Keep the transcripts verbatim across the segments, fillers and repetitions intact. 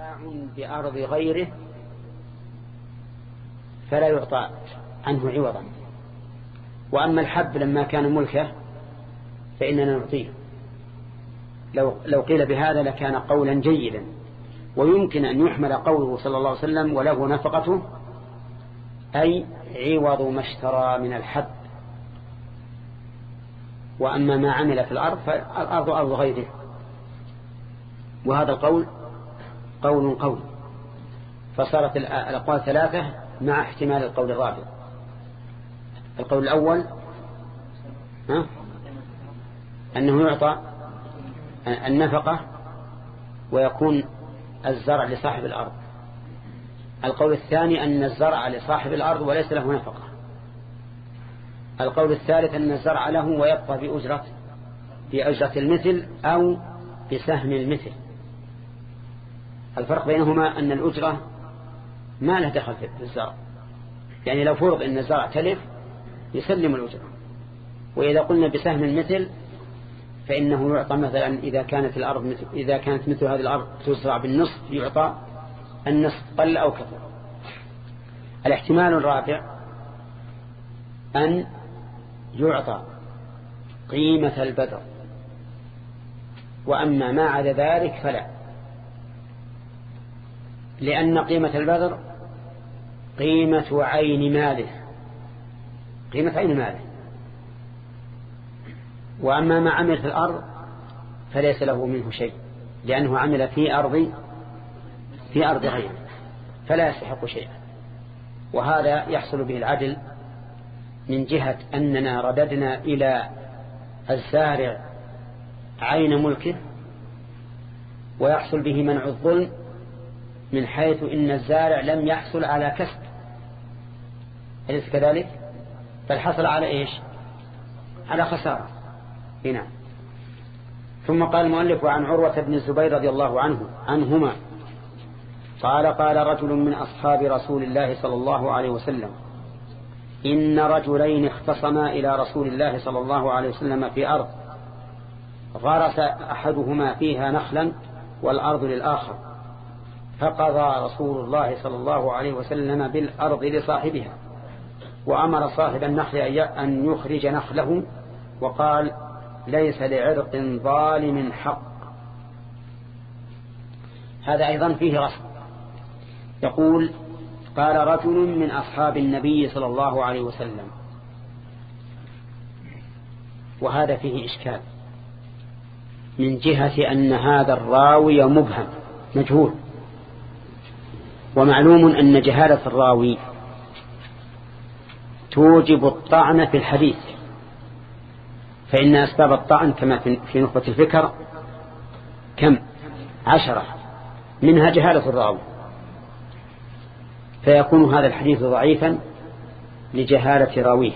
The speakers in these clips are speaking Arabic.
باع بأرض غيره فلا يعطى عنه عوضا. وأما الحب لما كان ملكه فإننا نعطيه. لو, لو قيل بهذا لكان قولا جيدا، ويمكن أن يحمل قوله صلى الله عليه وسلم وله نفقته أي عوض ما اشترى من الحب. وأما ما عمل في الأرض فالأرض أرض غيره. وهذا القول قول قول، فصارت الأقوال ثلاثة مع احتمال القول الرابع. القول الأول ها؟ أنه يعطى النفقة ويكون الزرع لصاحب الأرض. القول الثاني أن الزرع لصاحب الأرض وليس له نفقة. القول الثالث أن الزرع له ويبقى بأجرة بأجرة المثل أو بسهم المثل. الفرق بينهما أن الأجرة ما له دخل في الزرع، يعني لو فرض أن الزرع تلف يسلم الأجرة. وإذا قلنا بسهم المثل فإنه يعطى مثلا إذا كانت الأرض مثل إذا كانت مثل هذه الأرض تزرع بالنصف يعطى النصف قل أو كثر. الاحتمال الرابع أن يعطى قيمة البذر، وأما ما عدا ذلك فلا، لأن قيمة البذر قيمة عين ماله قيمة عين ماله وأما ما عمل في الأرض فليس له منه شيء، لأنه عمل في أرض في أرض غيره فلا يستحق شيئا. وهذا يحصل به العدل من جهة أننا رددنا إلى الزارع عين ملكه، ويحصل به منع الظلم من حيث إن الزارع لم يحصل على كسب، أليس كذلك؟ بل حصل على إيش؟ على خسارة. هنا ثم قال المؤلف عن عروة بن الزبير رضي الله عنه عنهما قال قال رجل من أصحاب رسول الله صلى الله عليه وسلم إن رجلين اختصما إلى رسول الله صلى الله عليه وسلم في أرض غرس أحدهما فيها نخلا والأرض للآخر، فقضى رسول الله صلى الله عليه وسلم بالأرض لصاحبها، وأمر صاحب النخل أن يخرج نخله، وقال ليس لعرق ظالم حق. هذا أيضا فيه رسم. يقول قال رجل من أصحاب النبي صلى الله عليه وسلم، وهذا فيه إشكال من جهة أن هذا الراوي مبهم مجهول، ومعلوم أن جهالة الراوي توجب الطعن في الحديث، فإن أسباب الطعن كما في نخبة الفكر كم عشرة، منها جهالة الراوي، فيكون هذا الحديث ضعيفا لجهالة راويه.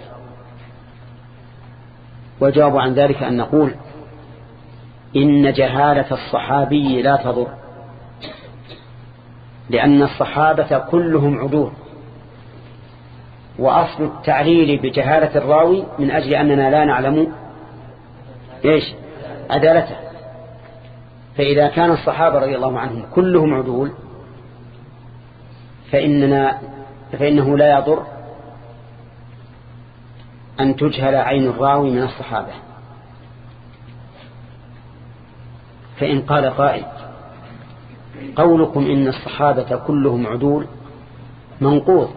وجواب عن ذلك أن نقول إن جهالة الصحابي لا تضر، لأن الصحابة كلهم عدول، وأصل التعليل بجهالة الراوي من أجل أننا لا نعلم إيش عدالته. فإذا كان الصحابة رضي الله عنهم كلهم عدول فإننا فإنه لا يضر أن تجهل عين الراوي من الصحابة. فإن قال قائل قولكم إن الصحابة كلهم عدول منقوض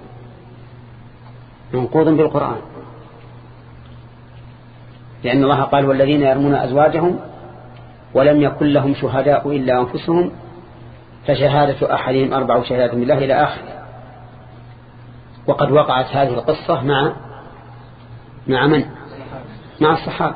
منقوض بالقرآن، لأن الله قال والذين يرمون أزواجهم ولم يكن لهم شهداء إلا أنفسهم فشهادة أحدهم أربع شهادات بالله إلى آخر. وقد وقعت هذه القصة مع مع من؟ مع الصحابة.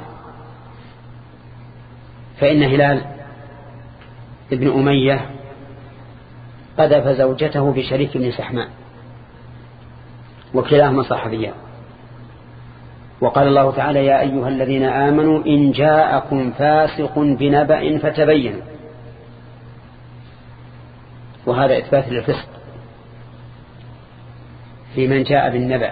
فإن هلال ابن أمية قذف زوجته بشريك بن سحمان، وكلاهما صحابيان. وقال الله تعالى يا أيها الذين آمنوا إن جاءكم فاسق بنبأ فتبينوا، وهذا إثبات للفسق في من جاء بالنبأ.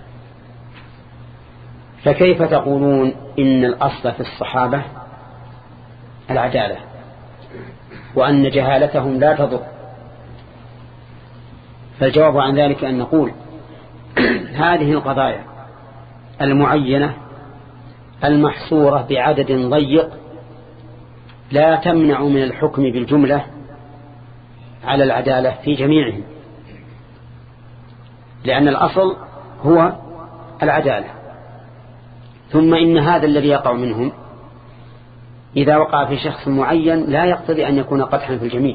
فكيف تقولون إن الأصل في الصحابة العدالة وأن جهالتهم لا تضر. فالجواب عن ذلك أن نقول هذه القضايا المعينة المحصورة بعدد ضيق لا تمنع من الحكم بالجملة على العدالة في جميعهم، لأن الأصل هو العدالة. ثم إن هذا الذي يقع منهم إذا وقع في شخص معين لا يقتضي أن يكون قدحا في الجميع.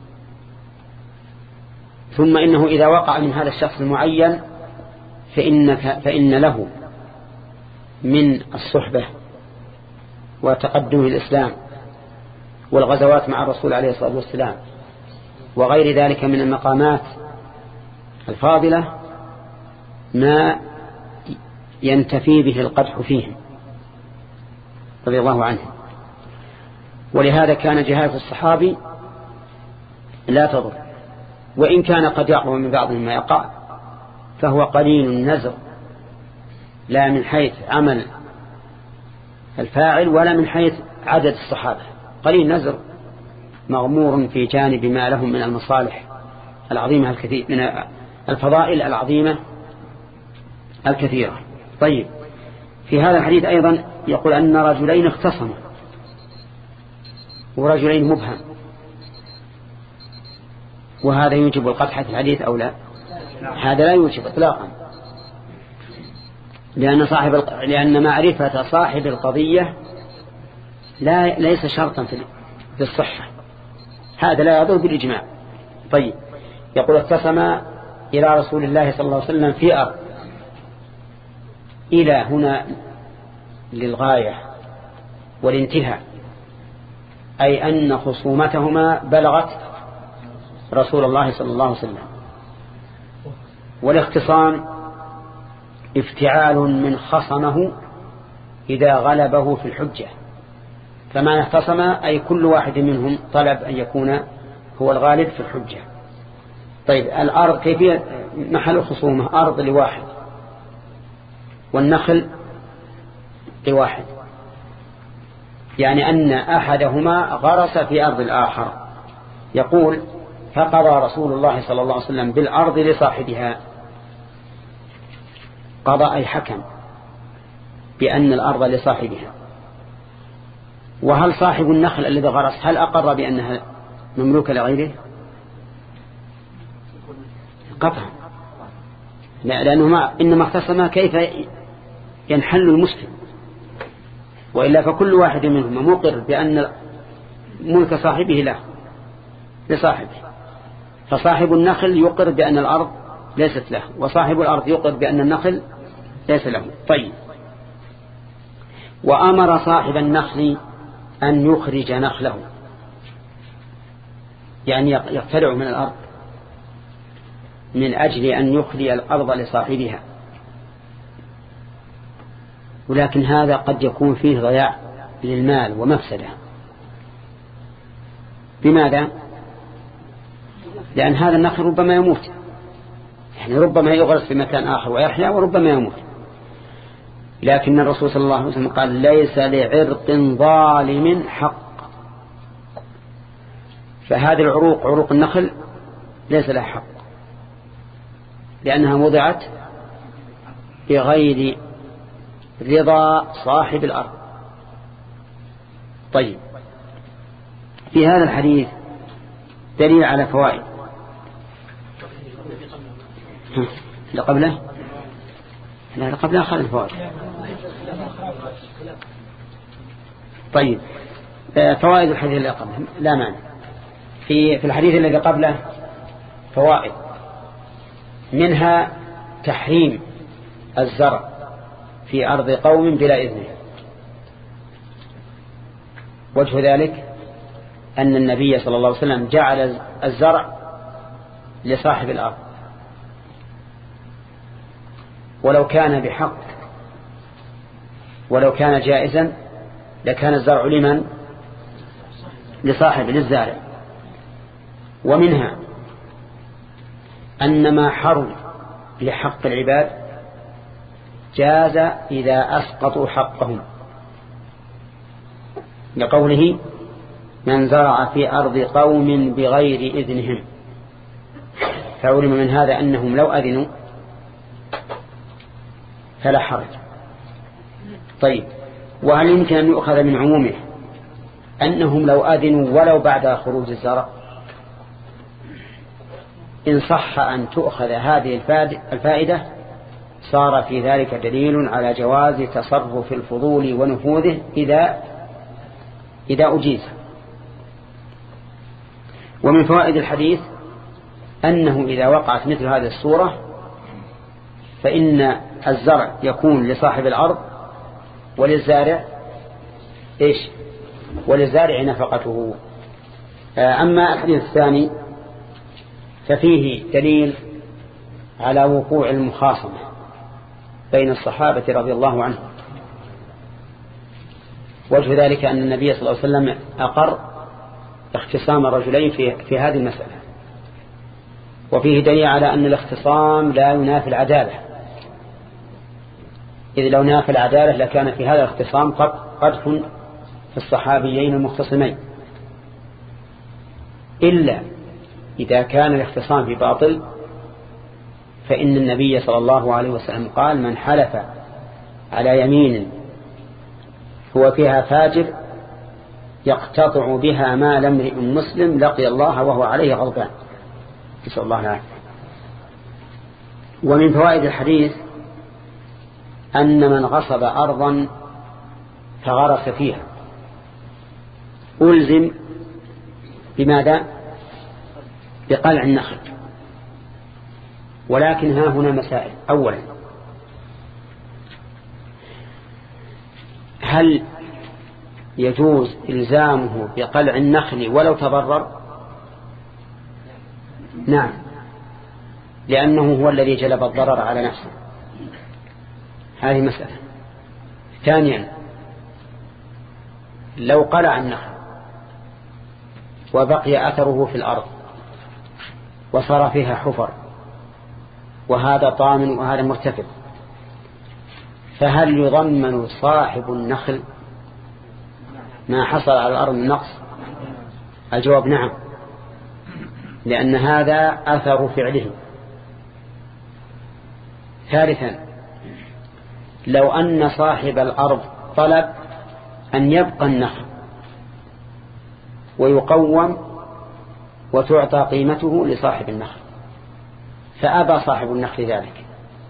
ثم إنه إذا وقع من هذا الشخص المعين فإنك فإن له من الصحبة وتقدم الإسلام والغزوات مع الرسول عليه الصلاة والسلام وغير ذلك من المقامات الفاضلة ما ينتفي به القدح فيهم رضي الله عنه. ولهذا كان جهالة الصحابي لا تضر، وإن كان قد يقع من بعضهم ما يقع فهو قليل النزر، لا من حيث عمل الفاعل ولا من حيث عدد الصحابة، قليل نزر مغمور في جانب ما لهم من المصالح العظيمة الكثير، من الفضائل العظيمة الكثيرة. طيب، في هذا الحديث أيضا يقول أن رجلين اختصموا، ورجلين مبهم، وهذا يوجب القدح في الحديث أو لا؟ هذا لا يوجب إطلاقا، لأن صاحب لأن معرفة صاحب القضية لا ليس شرطا في الصحة، هذا لا يضر بالإجماع. طيب، يقول اختصم إلى رسول الله صلى الله عليه وسلم في أرض، إلى هنا للغاية والانتهاء، أي أن خصومتهما بلغت رسول الله صلى الله عليه وسلم. والاختصام افتعال من خصمه إذا غلبه في الحجة، فما اختصم أي كل واحد منهم طلب أن يكون هو الغالب في الحجة. طيب، الأرض كيفية محل الخصومة؟ أرض لواحد والنخل لواحد، يعني أن أحدهما غرس في أرض الآخر. يقول فقضى رسول الله صلى الله عليه وسلم بالأرض لصاحبها، قضى أي حكم بأن الأرض لصاحبها. وهل صاحب النخل الذي غرس هل أقر بأنها مملوكة لغيره؟ قطعا، لأنه ما إنما اختصم كيف ينحل المسلم، وإلا فكل واحد منهم مقر بأن ملك صاحبه له لصاحبه، فصاحب النخل يقر بأن الأرض ليست له، وصاحب الأرض يقر بأن النخل ليس له. طيب، وأمر صاحب النخل أن يخرج نخله، يعني يقتلع من الأرض من أجل أن يخلي الأرض لصاحبها، ولكن هذا قد يكون فيه ضياع للمال ومفسدة. بماذا؟ لأن هذا النخل ربما يموت، يعني ربما يغرس في مكان آخر ويحيا وربما يموت. لكن الرسول صلى الله عليه وسلم قال ليس لعرق ظالم حق، فهذه العروق عروق النخل ليس لها حق، لأنها وضعت بغير رضا صاحب الأرض. طيب، في هذا الحديث دليل على فوائد. لا قبله لا قبله أخذ الفوائد. طيب، فوائد الحديث اللي قبله لا مانع. في في الحديث الذي قبله فوائد، منها تحريم الزرع في أرض قوم بلا إذنه. وجه ذلك أن النبي صلى الله عليه وسلم جعل الزرع لصاحب الأرض، ولو كان بحق ولو كان جائزا لكان الزرع لمن؟ لصاحب للزارع. ومنها أن ما حرم لحق العباد جاز إذا أسقطوا حقهم، لقوله من زرع في أرض قوم بغير إذنهم. فعلم من هذا أنهم لو أذنوا فلا حرج. طيب، وهل يمكن أن يؤخذ من عمومه أنهم لو أذنوا ولو بعد خروج الزرع؟ إن صح أن تؤخذ هذه الفائدة صار في ذلك دليل على جواز تصرف الفضول ونفوذه إذا إذا أجيز. ومن فوائد الحديث أنه إذا وقعت مثل هذه الصورة فإن الزرع يكون لصاحب الأرض وللزارع إيش؟ وللزارع نفقته. أما الحديث الثاني ففيه دليل على وقوع المخاصمة بين الصحابة رضي الله عنهم. وجه ذلك أن النبي صلى الله عليه وسلم أقر اختصام الرجلين في, في هذه المسألة. وفيه دليل على أن الاختصام لا ينافي العدالة، إذ لو نافي العدالة لكان في هذا الاختصام قدح في الصحابيين المختصمين، إلا إذا كان الاختصام في باطل فإن النبي صلى الله عليه وسلم قال: من حلف على يمين هو فيها فاجر يقتطع بها مال امرئ مسلم لقي الله وهو عليه غضبان. نسأل الله العافية. ومن فوائد الحديث أن من غصب أرضا فغرس فيها ألزم بماذا؟ بقلع النخل. ولكن ها هنا مسائل. أولا، هل يجوز إلزامه بقلع النخل ولو تضرر؟ نعم، لأنه هو الذي جلب الضرر على نفسه. هذه مسألة. ثانيا، لو قلع النخل وبقي أثره في الأرض وصار فيها حفر وهذا طامن وهذا مرتفع، فهل يضمن صاحب النخل ما حصل على الأرض من نقص؟ الجواب نعم، لأن هذا أثر فعله. ثالثا، لو أن صاحب الأرض طلب أن يبقى النخل ويقوم وتعطى قيمته لصاحب النخل فأبى صاحب النخل ذلك،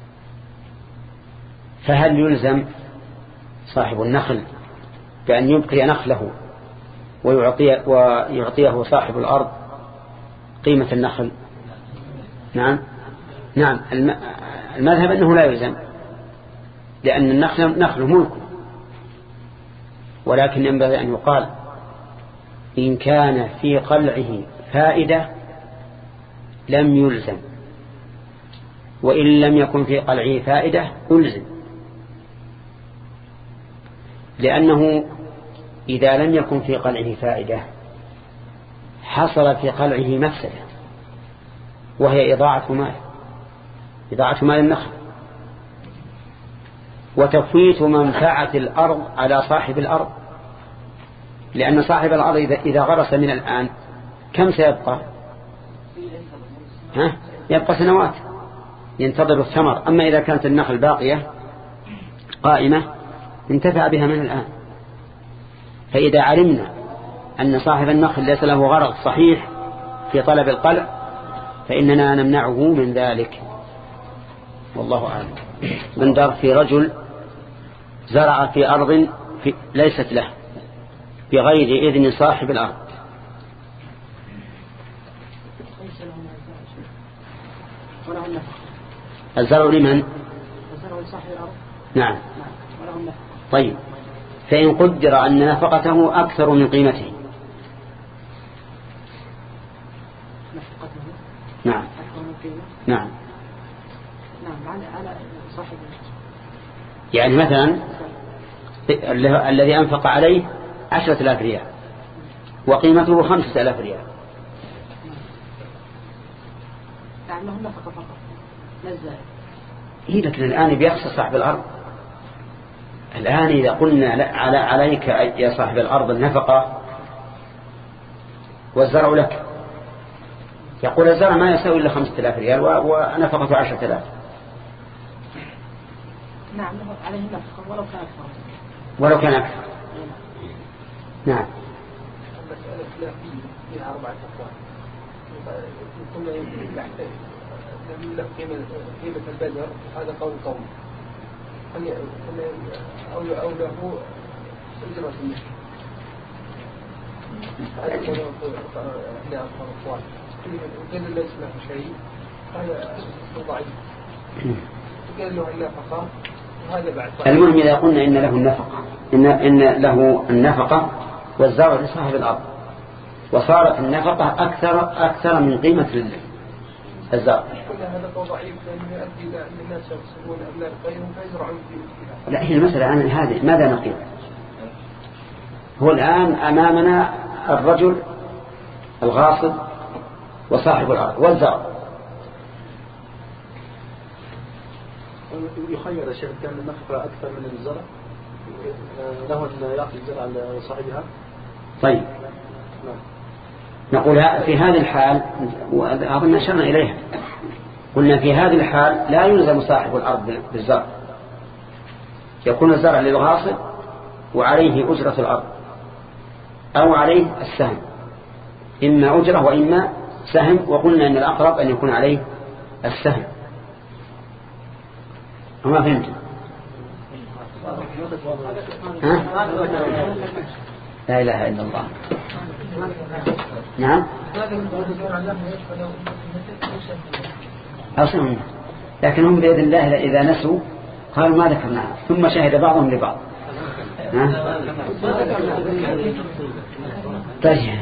فهل يلزم صاحب النخل بأن يبقي نخله ويعطيه, ويعطيه صاحب الأرض قيمة النخل؟ نعم نعم المذهب أنه لا يلزم، لأن النخل نخل ملكه. ولكن ينبغي أن يقال إن كان في قلعه فائدة لم يلزم، وإن لم يكن في قلعه فائدة ألزم، لأنه إذا لم يكن في قلعه فائدة حصل في قلعه مفسدة وهي إضاعة مال إضاعة مال النخل وتفويت منفعة الأرض على صاحب الأرض، لأن صاحب الأرض إذا غرس من الآن كم سيبقى؟ ها؟ يبقى سنوات ينتظر الثمر. أما إذا كانت النخل باقية قائمة انتفع بها من الآن. فإذا علمنا أن صاحب النخل ليس له غرض صحيح في طلب القلع فإننا نمنعه من ذلك، والله أعلم. من در في رجل زرع في أرض في ليست له بغير إذن صاحب الأرض، الزرع لمن؟ نعم. طيب، فإن قدر أن نفقته أكثر من قيمته نعم نعم يعني مثلا الذي أنفق عليه عشرة آلاف ريال وقيمته خمسة آلاف ريال إيه، لكن الآن بيخسر صاحب الأرض. الآن إذا قلنا على عليك يا صاحب الأرض النفقة والزرع لك. يقول الزرع ما يساوي إلا خمسة آلاف ريال ونفقته عشرة آلاف. نعم عليه نفقة ولو كان أكثر. ولو كان أكثر. نعم. المسألة خلافية فيها أربعة أقوال. كنا يحتاج له قيمة البذر هذا قول قوي. أو أو له أجرة المثل. هذا قول هنا أربعة أقوال. وكان ليس له شيء هذا ضعيف. وكان له النفقة وهذا بعد. المهم إذا قلنا إن له النفقة إن إن له النفقة والزرع لصاحب الأرض وصارت النفقة أكثر أكثر من قيمة الزرع. هذا قول ضعيف لأنه يؤدي إلى أن الناس يغصبون أبناء غيرهم فيزرعون فيه. لا هي المسألة عن هذه ماذا نقول؟ هو الآن أمامنا الرجل الغاصب وصاحب الأرض والزرع. يخير الشيخ كان النفقة أكثر من الزرع له أن يأخذ الزرع لصاحبها. طيب نقول في هذه الحال وأظن أشرنا إليها قلنا في هذه الحال لا يلزم صاحب الأرض بالزرع يكون الزرع للغاصب وعليه أجرة الأرض أو عليه السهم إما أجرة وإما سهم وقلنا أن الأقرب أن يكون عليه السهم. وما فهمت ها؟ لا إله إلا الله. نعم أصلا لكن هم بإذن الله إذا نسوا قالوا ما ذكرناه ثم شهد بعضهم لبعض. طيب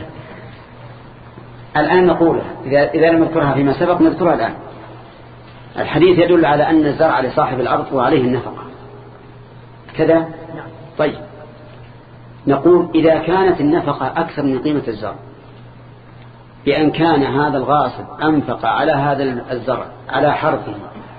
الآن نقول إذا إذا لم نذكرها فيما سبق نذكرها الآن. الحديث يدل على أن الزرع لصاحب الأرض وعليه النفقة كذا. طيب نقول إذا كانت النفقة أكثر من قيمة الزرع بأن كان هذا الغاصب أنفق على هذا الزرع على حرثه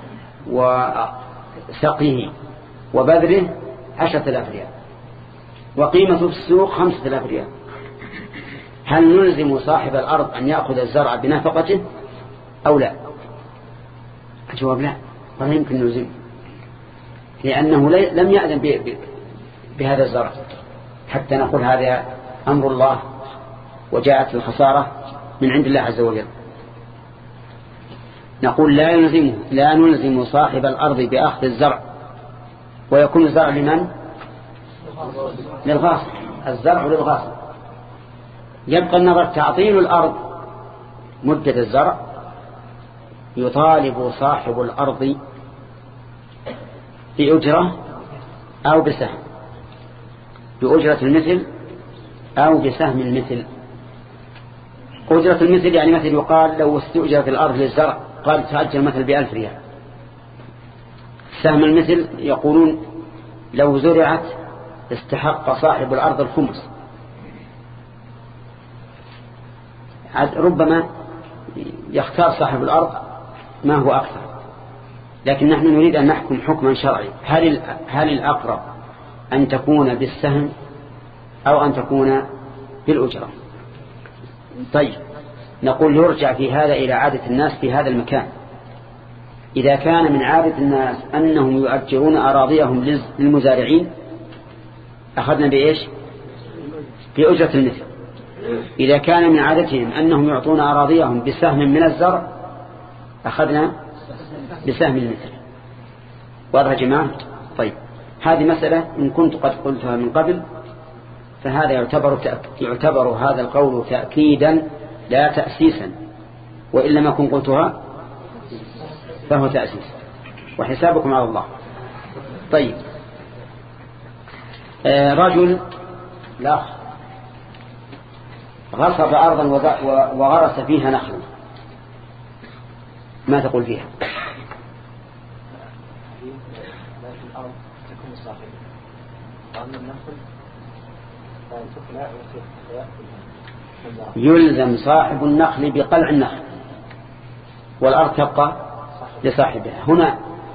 وسقيه وبذره عشرة آلاف ريال وقيمته في السوق خمسة آلاف ريال، هل نلزم صاحب الأرض أن يأخذ الزرع بنفقته أو لا؟ الجواب لا، ولا يمكن نلزمه لأنه لم يأذن بهذا الزرع حتى نقول هذا أمر الله وجاءت الخسارة من عند الله عز وجل. نقول لا نلزمه لا نلزم صاحب الأرض بأخذ الزرع ويكون الزرع لمن؟ للغاصب. الزرع للغاصب. يبقى النظر تعطيل الأرض مدة الزرع يطالب صاحب الأرض بأجرة أو بسهم، بأجرة المثل أو بسهم المثل. أجرة المثل يعني مثل يقال لو استؤجرت الأرض للزرع قال تأجر مثل بألف ريال. سهم المثل يقولون لو زرعت استحق صاحب الأرض الخمس. ربما يختار صاحب الأرض ما هو أكثر، لكن نحن نريد أن نحكم حكما شرعي. هل هل الأقرب أن تكون بالسهم أو أن تكون بالأجرة؟ طيب نقول يرجع في هذا إلى عادة الناس في هذا المكان. إذا كان من عادة الناس أنهم يؤجرون أراضيهم للمزارعين أخذنا بإيش؟ بأجرة المثل. إذا كان من عادتهم أنهم يعطون أراضيهم بسهم من الزرع أخذنا بسهم المثل. واضح يا جماعة؟ طيب هذه مسألة إن كنت قد قلتها من قبل فهذا يعتبر يعتبر هذا القول تأكيدا لا تأسيسا، وإن لم أكن قلتها فهو تأسيس وحسابكم على الله. طيب آه رجل لا غصب أرضا وغرس فيها نخلا، ما تقول فيها؟ يلزم صاحب النخل بقلع النخل والأرض تبقى لصاحبها. هنا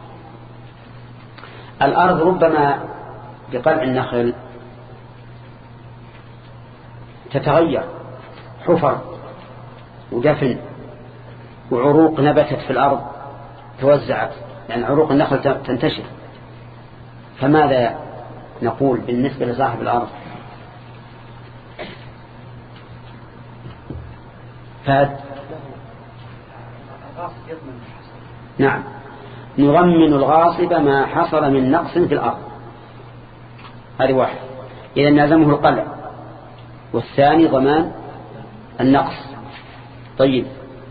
الأرض ربما بقلع النخل تتغير حفر ودفن وعروق نبتت في الأرض توزعت، يعني عروق النخل تنتشر، فماذا نقول بالنسبة لصاحب الأرض؟ فهد نعم، نضمن الغاصب ما حصل من نقص في الأرض، هذه واحد، إذا نلزمه القلع، والثاني ضمان النقص. طيب،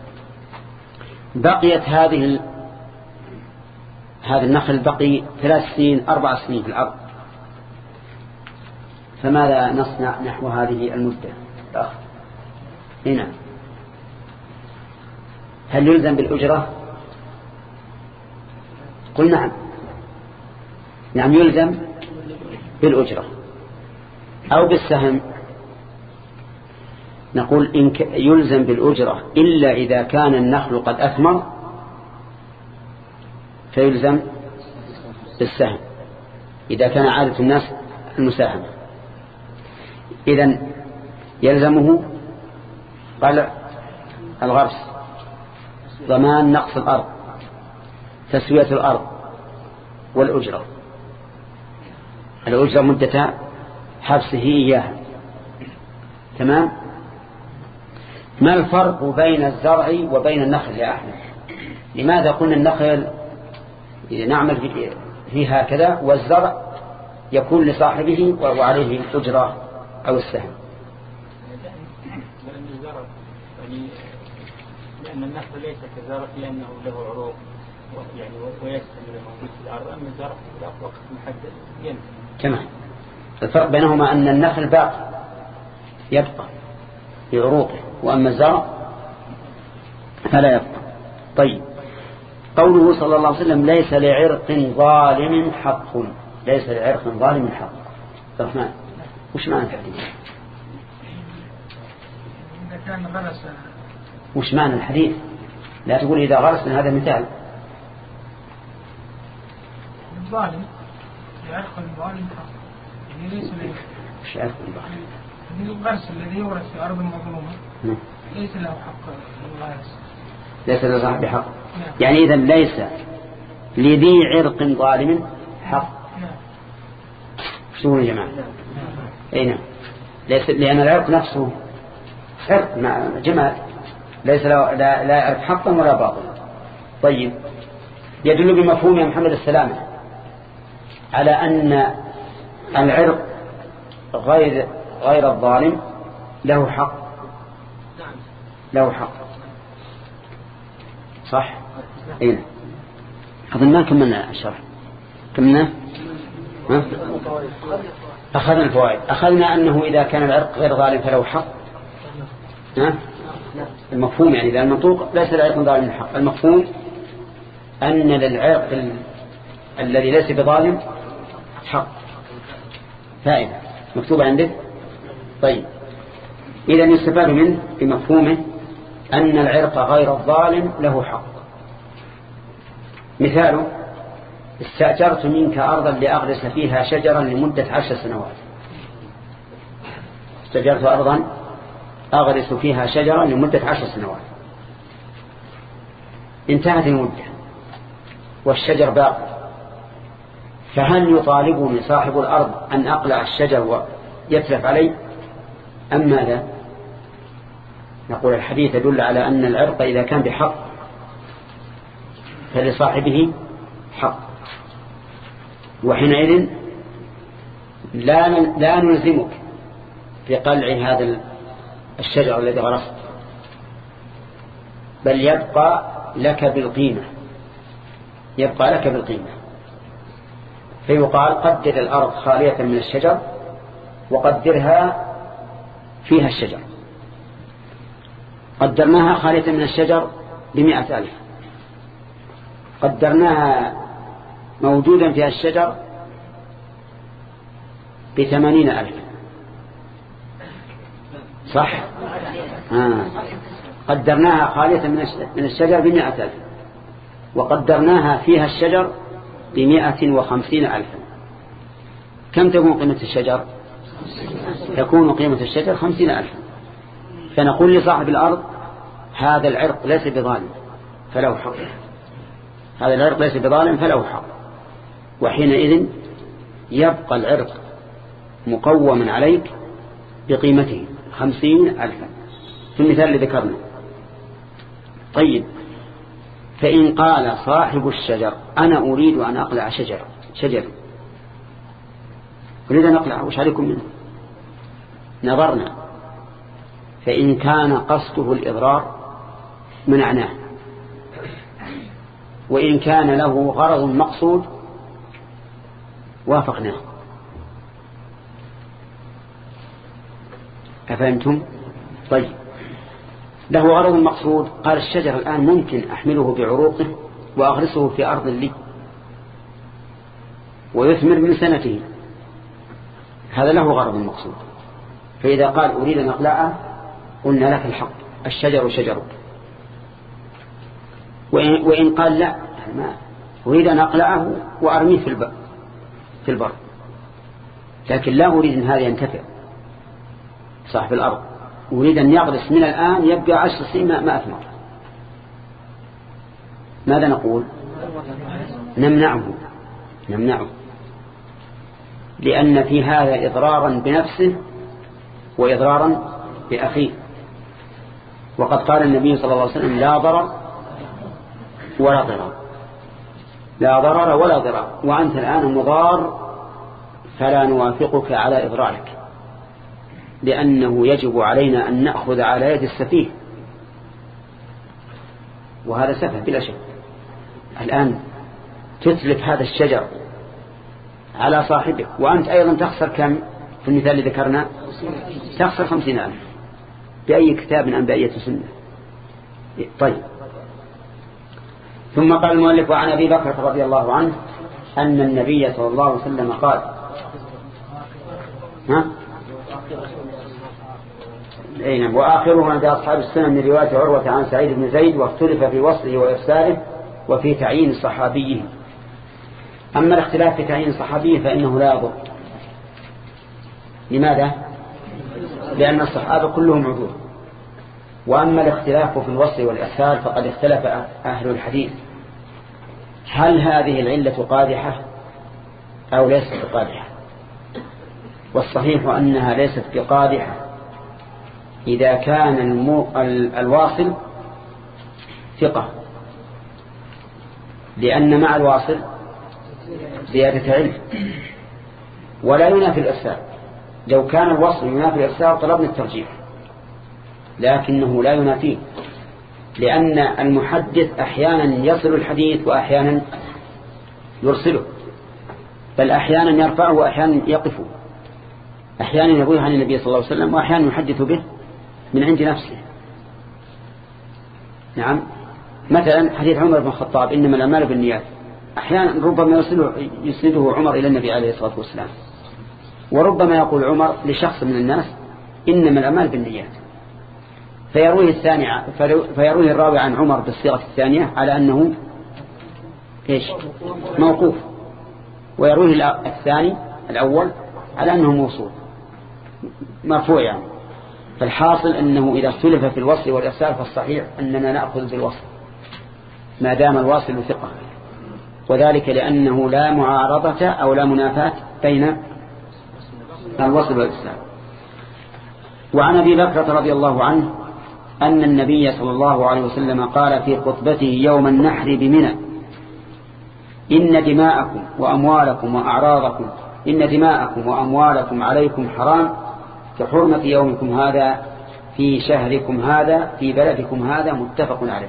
بقيت هذه هذا النخل بقي ثلاث سنين أربع سنين في الأرض، فماذا نصنع نحو هذه المدة؟ هنا هل يلزم بالأجرة؟ قل نعم، نعم يلزم بالأجرة أو بالسهم. نقول إن يلزم بالأجرة إلا إذا كان النخل قد أثمر فيلزم بالسهم، إذا كان عادة الناس المساهمة. إذن يلزمه قلع الغرس، ضمان نقص الأرض، تسوية الأرض، والأجرة. الأجرة مدة حبسه إياها. تمام. ما الفرق بين الزرع وبين النخل يا أحمد؟ لماذا قلنا النخل نعمل فيه هكذا والزرع يكون لصاحبه وعليه الأجرة أو السهم؟ لأن الزرع يعني لأن النخل ليس كالزرع لأنه له عروق يعني ويستمر موجود في الأرض، أما الزرع له وقت محدد ينتهي. تمام. الفرق بينهما أن النخل باقي يبقى بعروقه، وأما الزرع فلا يبقى. طيب، قوله صلى الله عليه وسلم ليس لعرق ظالم حق، ليس لعرق ظالم حق. الرحمن وش معنى الحديث؟ إذا كان غرس. وش معنى الحديث؟ لا تقول إذا غرس، هذا مثال. الظالم لعرق الظالم حق، يعني ليس له. وش عرق الظالم؟ الغرس الذي يورث في أرض مظلومة ليس له حق الغرس، ليس له صاحب حق. يعني إذا ليس لذي عرق ظالم حق. شو يا جماعة؟ أي نعم، ليس، لأن العرق نفسه عرق مع جمال، ليس لا, لا يعرف حقا ولا باطلا. طيب، يدل بمفهوم يا محمد السلامة على أن العرق غير غير الظالم له حق، له حق، صح؟ اين اظن ما كملنا الشرح، كملنا ها؟ اخذنا الفوائد، اخذنا انه اذا كان العرق غير ظالم فله حق. ها؟ المفهوم يعني اذا المنطوق ليس العرق ظالم حق، المفهوم ان للعرق ال... الذي ليس بظالم حق. فائدة مكتوبة عندك. طيب، إذا يستفاد منه بمفهومه أن العرق غير الظالم له حق. مثاله: استأجرت منك أرضا لأغرس فيها شجرا لمدة عشر سنوات. استأجرت أرضا أغرس فيها شجرا لمدة عشر سنوات، انتهت المدة والشجر باقي، فهل يطالبني صاحب الأرض أن أقلع الشجر ويتلف علي أم ماذا؟ نقول الحديث يدل على أن العرق إذا كان بحق فلصاحبه حق، وحينئذ لا لا نلزمك بقلع هذا الشجر الذي غرست، بل يبقى لك بالقيمة، يبقى لك بالقيمة. فيقال: قدر الأرض خالية من الشجر وقدرها فيها الشجر. قدرناها خالية من الشجر بمئة ألف، قدرناها موجودا فيها الشجر بثمانين ألف، صح؟ آه. قدرناها خالية من الشجر بمئة ألف، وقدرناها فيها الشجر بمئة وخمسين ألفا. كم تكون قيمة الشجر؟ تكون قيمة الشجر خمسين ألفا. فنقول لصاحب الأرض هذا العرق ليس بظالم فله حق، هذا العرق ليس بظالم فله حق، وحينئذ يبقى العرق مقوما عليك بقيمته خمسين ألفا في المثال اللي ذكرنا. طيب، فإن قال صاحب الشجر أنا أريد أن أقلع شجر شجر أريد أن أقلع، وش عليكم منه؟ نظرنا، فإن كان قصده الإضرار منعناه، وإن كان له غرض مقصود وافقناه. أفهمتم؟ طيب، له غرض مقصود، قال الشجر الآن ممكن أحمله بعروقه وأغرسه في أرض لي ويثمر من سنته، هذا له غرض مقصود. فإذا قال أريد أن أقلعه قلنا لك الحق، الشجر شجرك. وإن, وإن قال لا ما أريد أن أقلعه وأرميه في البر في البر لكن لا أريد أن هذا ينتفع، صاحب الأرض أريد أن يغرس من الآن يبقى عشر سنين ما أثمر، ماذا نقول؟ نمنعه نمنعه لأن في هذا إضرارا بنفسه وإضرارا بأخيه. وقد قال النبي صلى الله عليه وسلم لا ضرر ولا ضرر، لا ضرر ولا ضرر، وأنت الآن مضار فلا نوافقك على إضرارك، لأنه يجب علينا أن نأخذ على يد السفيه، وهذا سفه بلا شك. الآن تتلف هذا الشجر على صاحبك وأنت أيضا تخسر كم في المثال اللي ذكرنا؟ تخسر خمسين ألف بأي كتاب أم بأية سنة. طيب، ثم قال المؤلف وعن أبي بكر رضي الله عنه أن النبي صلى الله عليه وسلم قال ها أي نعم وآخره عند أصحاب السنة من رواية عروة عن سعيد بن زيد، واختلف في وصله وإرساله وفي تعيين صحابيه. أما الاختلاف في تعيين صحابيه فإنه لا يضر. لماذا؟ لأن الصحابة كلهم عدول. وأما الاختلاف في الوصل والإرسال فقد اختلف أهل الحديث هل هذه العلة قادحة أو ليست قادحة، والصحيح أنها ليست بقادحة إذا كان المو... الواصل ثقة، لأن مع الواصل زيادة علم ولا ينافي الإرسال. لو كان الوصل ينافي الإرسال طلبنا الترجيح، لكنه لا ينافيه، لأن المحدث أحيانا يصل الحديث وأحيانا يرسله، بل أحيانا يرفعه وأحيانا يقفه، أحيانا يرويه عن النبي صلى الله عليه وسلم وأحيانا يحدث به من عند نفسه. نعم، مثلا حديث عمر بن الخطاب إنما الأعمال بالنيات، أحيانا ربما يسنده عمر إلى النبي عليه الصلاة والسلام، وربما يقول عمر لشخص من الناس إنما الأعمال بالنيات، فيرويه الثاني فيرويه الراوي عن عمر بالصيغة الثانية على أنه إيش موقوف، ويرويه الثاني الأول على أنه موصول مرفوع يعني. فالحاصل أنه إذا اختلف في الوصل والإرسال فالصحيح أننا نأخذ بالوصل ما دام الواصل ثقة، وذلك لأنه لا معارضة أو لا منافاة بين الوصل والإرسال. وعن أبي بكر رضي الله عنه أن النبي صلى الله عليه وسلم قال في خطبته يوم النحر بمنى إن دماءكم وأموالكم وأعراضكم إن دماءكم وأموالكم عليكم حرام كحرمة يومكم هذا في شهركم هذا في بلدكم هذا، متفق عليه.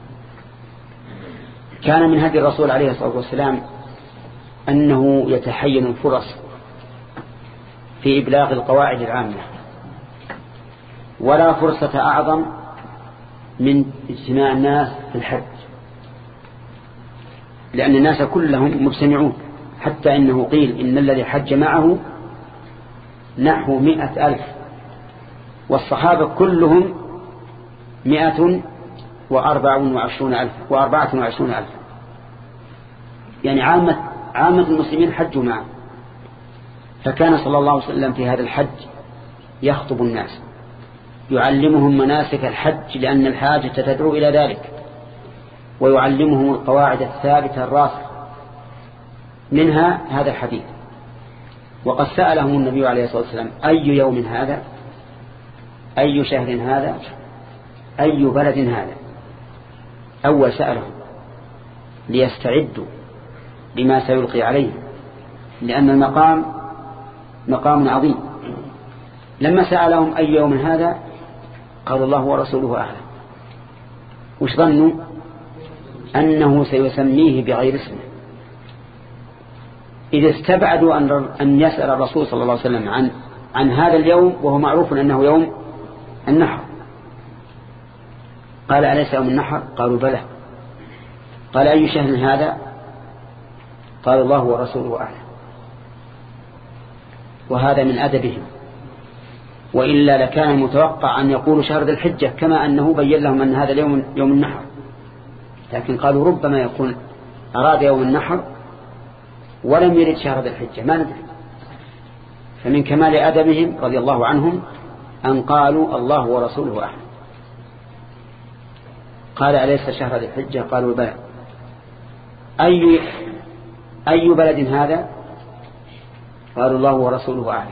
كان من هدي الرسول عليه الصلاة والسلام أنه يتحين الفرص في إبلاغ القواعد العامة، ولا فرصة أعظم من اجتماع الناس في الحج، لأن الناس كلهم مجتمعون، حتى إنه قيل إن الذي حج معه نحو مئة ألف، والصحابة كلهم مئة وأربع وعشرون ألف وأربعة وعشرون ألف، يعني عامة, عامة المسلمين حجوا معه. فكان صلى الله عليه وسلم في هذا الحج يخطب الناس يعلمهم مناسك الحج لأن الحاجة تدعو إلى ذلك، ويعلمهم القواعد الثابتة الراسخة، منها هذا الحديث. وقد سألهم النبي عليه الصلاة والسلام أي يوم هذا، أي شهر هذا، أي بلد هذا. أول سألهم ليستعدوا لما سيلقي عليهم، لأن المقام مقام عظيم. لما سألهم أي يوم هذا قال الله ورسوله أعلم. وش ظنوا؟ أنه سيسميه بغير اسمه. إذا استبعدوا أن يسأل الرسول صلى الله عليه وسلم عن عن هذا اليوم وهو معروف أنه يوم النحر. قال أليس يوم النحر؟ قالوا بلى. قال أي شهر هذا؟ قال الله ورسوله أعلم. وهذا من أدبهم، وإلا لكان المتوقع أن يقولوا شهر ذي الحجة كما أنه بين لهم أن هذا اليوم يوم النحر، لكن قالوا ربما يكون أراد يوم النحر ولم يرد شهر ذي الحجة، ما ندري. فمن كمال أدبهم رضي الله عنهم أن قالوا الله ورسوله أعلم. قال أليس شهر ذي الحجة؟ قالوا بلى. أي أي بلد هذا؟ قالوا الله ورسوله أعلم.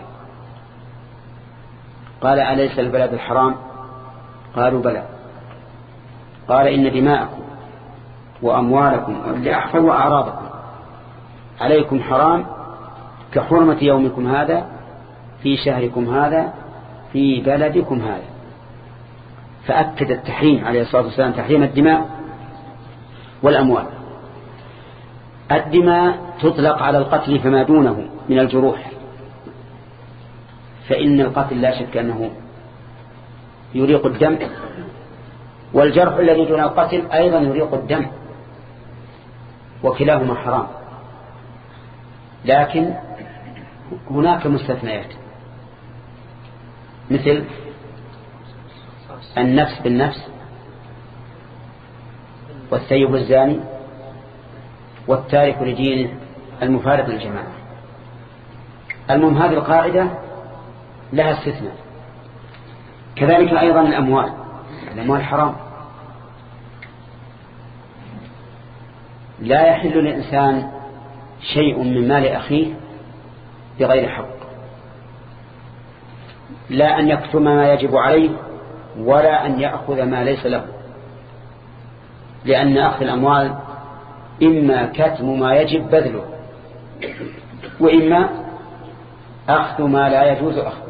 قال أليس البلد الحرام؟ قالوا بلى. قال إن دماءكم وأموالكم وأعراضكم عليكم حرام كحرمة يومكم هذا في شهركم هذا في بلدكم هذا. فأكد التحريم عليه الصلاة والسلام تحريم الدماء والأموال. الدماء تطلق على القتل فما دونه من الجروح، فإن القتل لا شك أنه يريق الدم، والجرح الذي دون القتل أيضا يريق الدم، وكلاهما حرام. لكن هناك مستثنيات، مثل النفس بالنفس، والثيب الزاني، والتارك لدينه المفارق للجماعة. المهم هذه القاعدة لها استثناء. كذلك أيضا الأموال، الأموال حرام. لا يحل للإنسان شيء من مال أخيه بغير حق، لا أن يكتم ما يجب عليه ولا أن يأخذ ما ليس له، لأن أخذ الأموال إما كتم ما يجب بذله، وإما أخذ ما لا يجوز أخذه.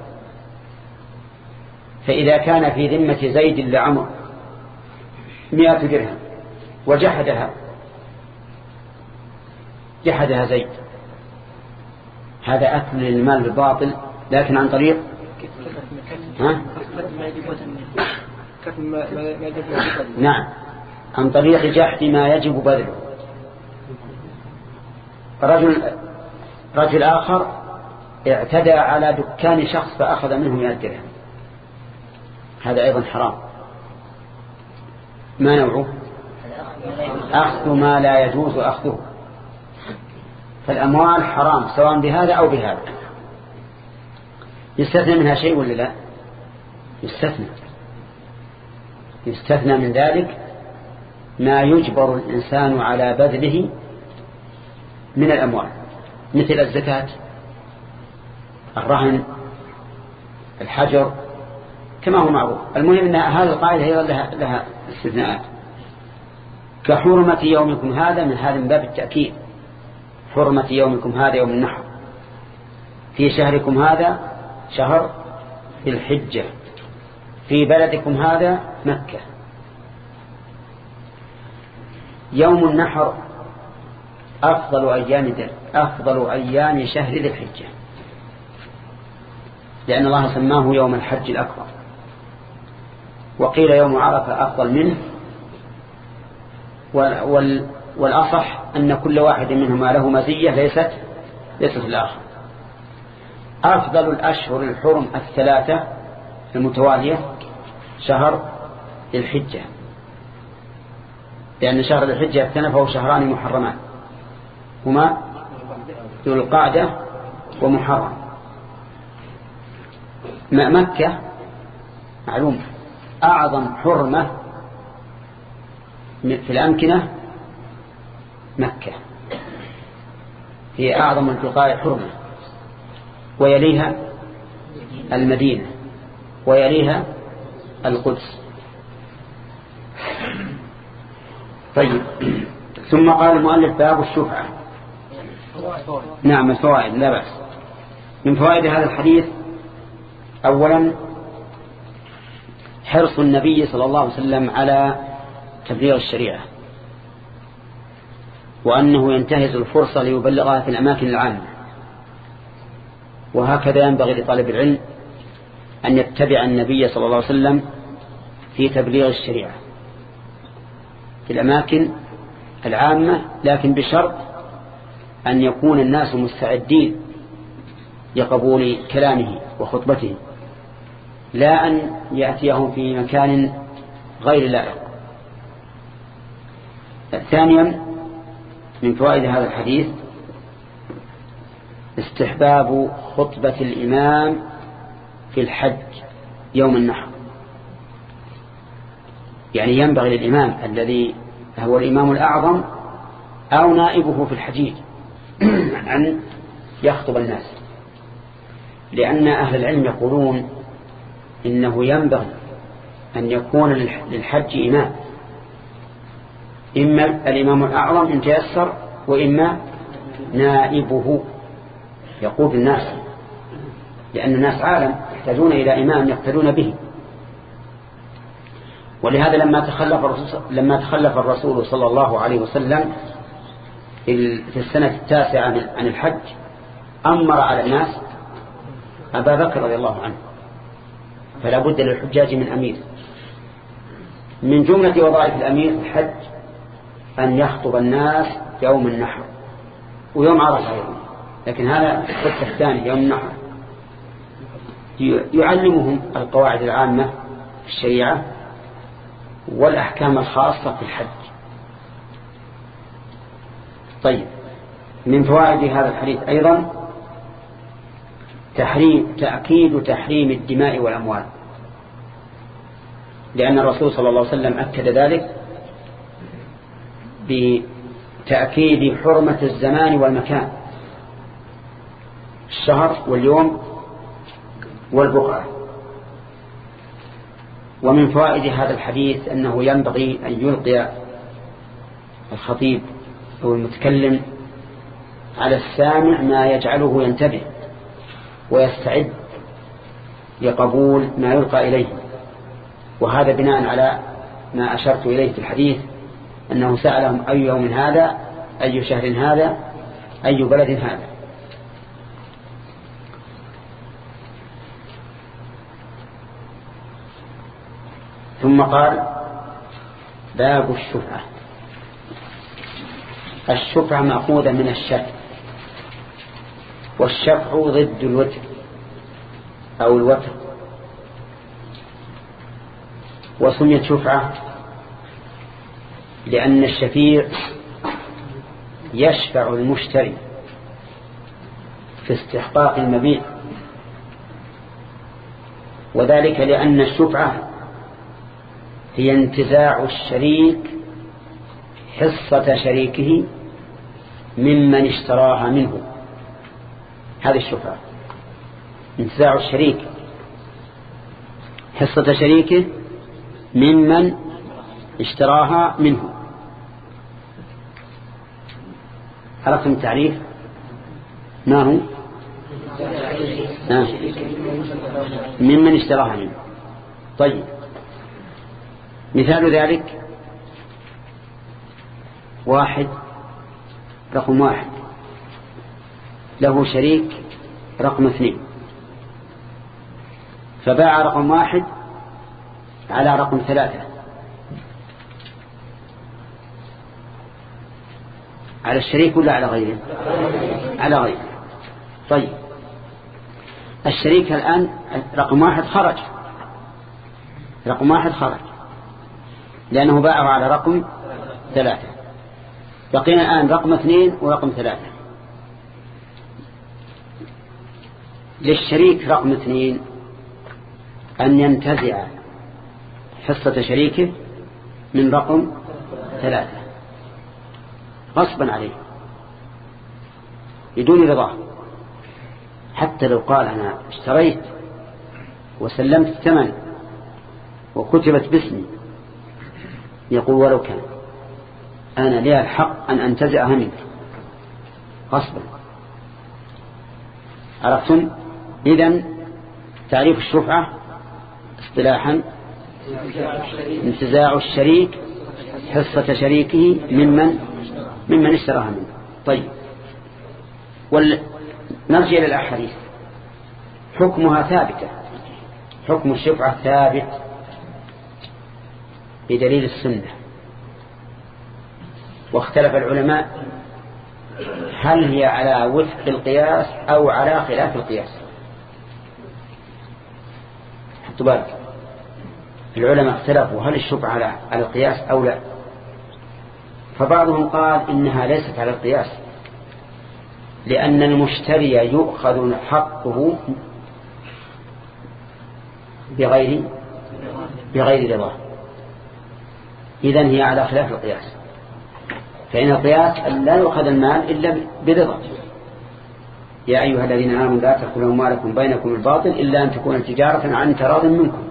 فإذا كان في ذمة زيد لعمر مئة درهم وجحدها جحدها زيد، هذا أكل للمال بالباطل، لكن عن طريق ها؟ نعم، عن طريق جحد ما يجب بذله. رجل رجل آخر اعتدى على دكان شخص فأخذ منه مئة درهم، هذا أيضا حرام. ما نوعه؟ أخذ ما لا يجوز أخذه. فالأموال حرام سواء بهذا أو بهذا. يستثنى منها شيء ولا لا؟ يستثنى يستثنى من ذلك ما يجبر الإنسان على بذله من الأموال، مثل الزكاة، الرهن، الحجر، كما هو معروف. المهم أن هذه القاعدة أيضا لها, لها استثناءات. كحرمة يومكم هذا، من هذا من باب التأكيد، حرمة يومكم هذا يوم النحر في شهركم هذا شهر ذي الحجة في بلدكم هذا مكة. يوم النحر أفضل أيام أفضل أيام شهر ذي الحجة، لأن الله سماه يوم الحج الأكبر. وقيل يوم عرفة أفضل منه، وال والأصح أن كل واحد منهما له مزية ليست ليست الآخر. أفضل الأشهر الحرم الثلاثة المتوالية شهر ذي الحجة، لأن شهر ذي الحجة اكتنفه شهران محرمان هما ذو القعدة ومحرم. مكة معلوم أعظم حرمة في الأمكنة مكة، هي أعظم البقاع حرمة، ويليها المدينة، ويليها القدس. طيب، ثم قال المؤلف باب الشفعة. نعم الفوائد، لا بأس. من فوائد هذا الحديث أولا حرص النبي صلى الله عليه وسلم على تبليغ الشريعة، وأنه ينتهز الفرصة ليبلغها في الأماكن العامة. وهكذا ينبغي لطالب العلم أن يتبع النبي صلى الله عليه وسلم في تبليغ الشريعة في الأماكن العامة، لكن بشرط أن يكون الناس مستعدين لقبول كلامه وخطبته، لا أن يأتيهم في مكان غير لائق. ثانيا من فوائد هذا الحديث استحباب خطبة الإمام في الحج يوم النحر، يعني ينبغي للإمام الذي هو الإمام الأعظم أو نائبه في الحجيج أن يخطب الناس، لأن أهل العلم يقولون إنه ينبغي أن يكون للحج إمام، إما الإمام الأعظم إن تيسر، وإما نائبه يقود الناس، لأن الناس عالم يحتاجون إلى إمام يقتدون به. ولهذا لما تخلف الرسول, لما تخلف الرسول صلى الله عليه وسلم في السنة التاسعة عن الحج أمر على الناس أبا بكر رضي الله عنه، فلا بد للحجاج من أمير. من جملة وظائف الأمير في الحج أن يخطب الناس يوم النحر ويوم عرفة أيضا، لكن هذا الخطبة الثاني يوم النحر يعلمهم القواعد العامة في الشريعة والأحكام الخاصة في الحج. طيب، من فوائد هذا الحديث أيضا تحريم تأكيد تحريم الدماء والأموال، لأن الرسول صلى الله عليه وسلم أكد ذلك بتأكيد حرمة الزمان والمكان، الشهر واليوم والبقعة. ومن فوائد هذا الحديث أنه ينبغي أن يلقي الخطيب أو المتكلم على السامع ما يجعله ينتبه ويستعد لقبول ما يلقى إليه، وهذا بناء على ما أشرت إليه في الحديث أنه سألهم أي يوم هذا، أي شهر هذا، أي بلد هذا. ثم قال باب الشفعة. الشفعة مأخوذة من الشفع، والشفع ضد الوتر أو الوتر، وسميت شفعة لأن الشفيع يشفع المشتري في استحقاق المبيع، وذلك لأن الشفعة هي انتزاع الشريك حصة شريكه ممن اشتراها منه. هذه الشفعة انتزاع الشريك حصة شريكه ممن اشتراها منه. عرفتم التعريف؟ ما هو؟ آه. ممن اشتراها منه. طيب، مثال ذلك واحد رقم واحد له شريك رقم اثنين، فباع رقم واحد على رقم ثلاثة، على الشريك ولا على غيره؟ على غيره. طيب، الشريك الآن رقم واحد خرج، رقم واحد خرج لأنه باعه على رقم ثلاثة، بقينا الآن رقم اثنين ورقم ثلاثة. للشريك رقم اثنين أن ينتزع حصة شريكه من رقم ثلاثة غصبا عليه بدون رضاه، حتى لو قال أنا اشتريت وسلمت الثمن وكتبت باسمي، يقول ولو كان أنا لي الحق أن أنتزعها منك غصبا. عرفتم؟ إذن تعريف الشفعة اصطلاحا انتزاع الشريك حصة شريكه ممن ممن اشتراها منه. طيب، ونرجع إلى الأحاديث. حكمها ثابتة، حكم الشفعة ثابت بدليل السنة. واختلف العلماء هل هي على وفق القياس أو على خلاف القياس. حطوا بالك، العلماء اختلفوا هل الشفعة على القياس أو لا. فبعضهم قال إنها ليست على القياس، لأن المشتري يؤخذ حقه بغير بغير رضاه، إذن هي على خلاف القياس. فإن القياس أن لا يؤخذ المال إلا برضا. يا أيها الذين آمنوا لا تأكلوا أموالكم بينكم الباطل إلا أن تكون تجارة عن تراض منكم.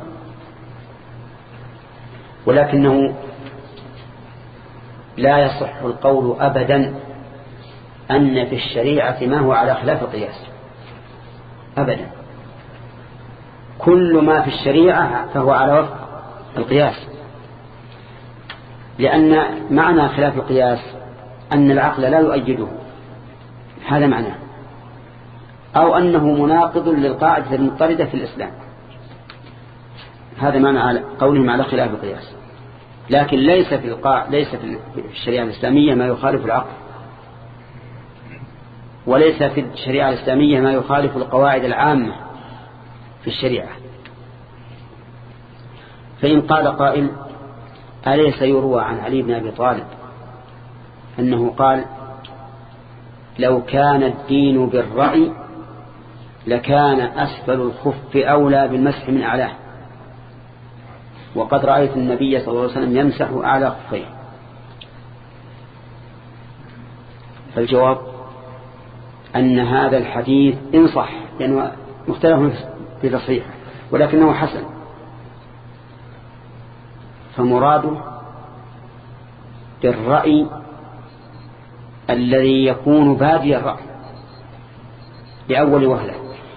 ولكنه لا يصح القول أبدا أن في الشريعة ما هو على خلاف القياس أبدا. كل ما في الشريعة فهو على وفق القياس، لأن معنى خلاف القياس أن العقل لا يؤيده، هذا معناه، أو أنه مناقض للقاعدة المضطردة في الإسلام، هذا معنى قولهم على خلاف القياس. لكن ليس في القاع ليس في الشريعة الإسلامية ما يخالف العقل، وليس في الشريعة الإسلامية ما يخالف القواعد العامة في الشريعة. فإن قال قائل أليس يروى عن علي بن أبي طالب أنه قال لو كان الدين بالرأي لكان أسفل الخف أولى بالمسح من أعلاه، وقد رأيت النبي صلى الله عليه وسلم يمسح أعلى خفيه. فالجواب أن هذا الحديث إن صح، لأنه مختلف في تصحيحه ولكنه حسن، فمراده بالرأي الذي يكون بادي الرأي لأول وهلة.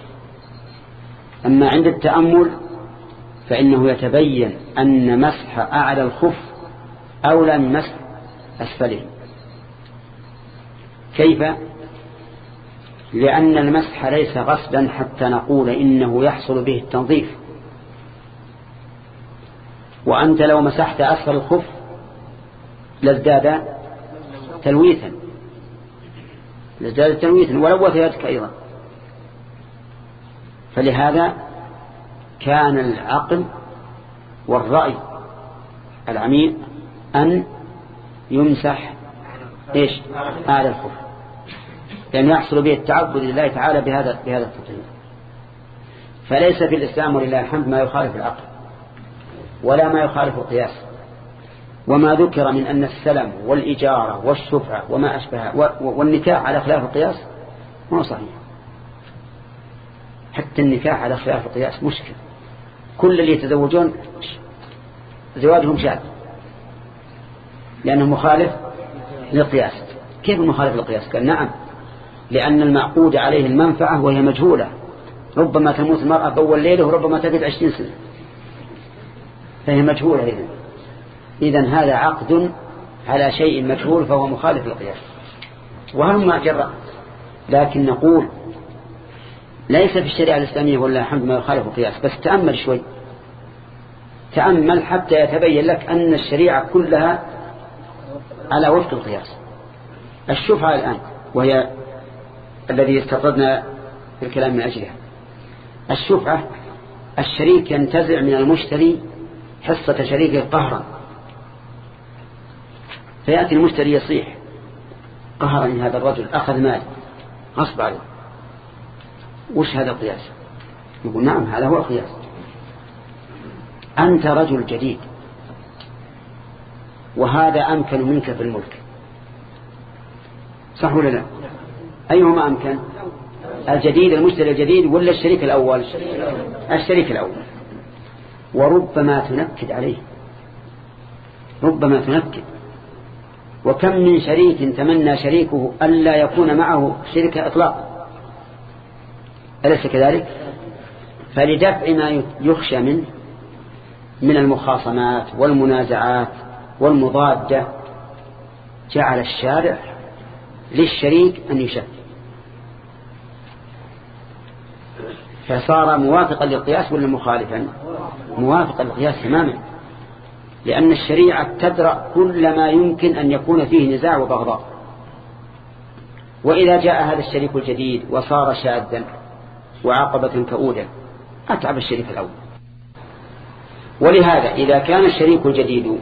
أما عند التأمل فإنه يتبين أن مسح أعلى الخف أولى من مسح أسفله. كيف؟ لأن المسح ليس غصبا حتى نقول إنه يحصل به التنظيف، وأنت لو مسحت أسفل الخف لازداد تلويثا لازداد تلويثا ولوث يدك أيضا. فلهذا كان العقل والرأي العميق أن يمسح إيش أعلى الخف، لأن يحصل به التعبد لله تعالى بهذا بهذا التطهير. فليس في الإسلام ولله الحمد ما يخالف العقل ولا ما يخالف القياس. وما ذكر من أن السلم والإجارة والشفعة وما أشبهها والنكاح على خلاف القياس ما هو صحيح. حتى النكاح على خلاف القياس مشكل. كل اللي يتزوجون زواجهم شاذ لأنه مخالف للقياس. كيف مخالف للقياس؟ قال نعم، لأن المعقود عليه المنفعة وهي مجهولة، ربما تموت المرأة بأول ليلة وربما تقعد عشرين سنة، فهي مجهولة. إذن إذن هذا عقد على شيء مجهول فهو مخالف للقياس وهم ما جرى. لكن نقول ليس في الشريعة الإسلامية ولا الحمد ما يخالف القياس. بس تأمل شوي، تأمل حتى يتبين لك أن الشريعة كلها على وفق القياس. الشفعة الآن وهي الذي استطردنا في الكلام من أجلها، الشفعة الشريك ينتزع من المشتري حصة شريكه قهرا، فيأتي المشتري يصيح قهرا من هذا الرجل أخذ مال غصب عليه. وش هذا القياس؟ يقول نعم هذا هو القياس. أنت رجل جديد وهذا أمكن منك في الملك، صح ولا لا؟ أيهما أمكن؟ الجديد المشتري الجديد ولا الشريك الأول؟ الشريك الأول. وربما تنكد عليه، ربما تنكد. وكم من شريك تمنى شريكه ألا يكون معه شركة إطلاق، أليس كذلك؟ فلدفع ما يخشى منه من المخاصمات والمنازعات والمضادة جعل الشارع للشريك أن يشفع، فصار موافقا للقياس ولا مخالفا؟ موافقا للقياس تماما، لأن الشريعة تدرأ كل ما يمكن أن يكون فيه نزاع وبغضاء. وإذا جاء هذا الشريك الجديد وصار شاذا وعقبة كؤودا أتعب الشريك الأول. ولهذا إذا كان الشريك الجديد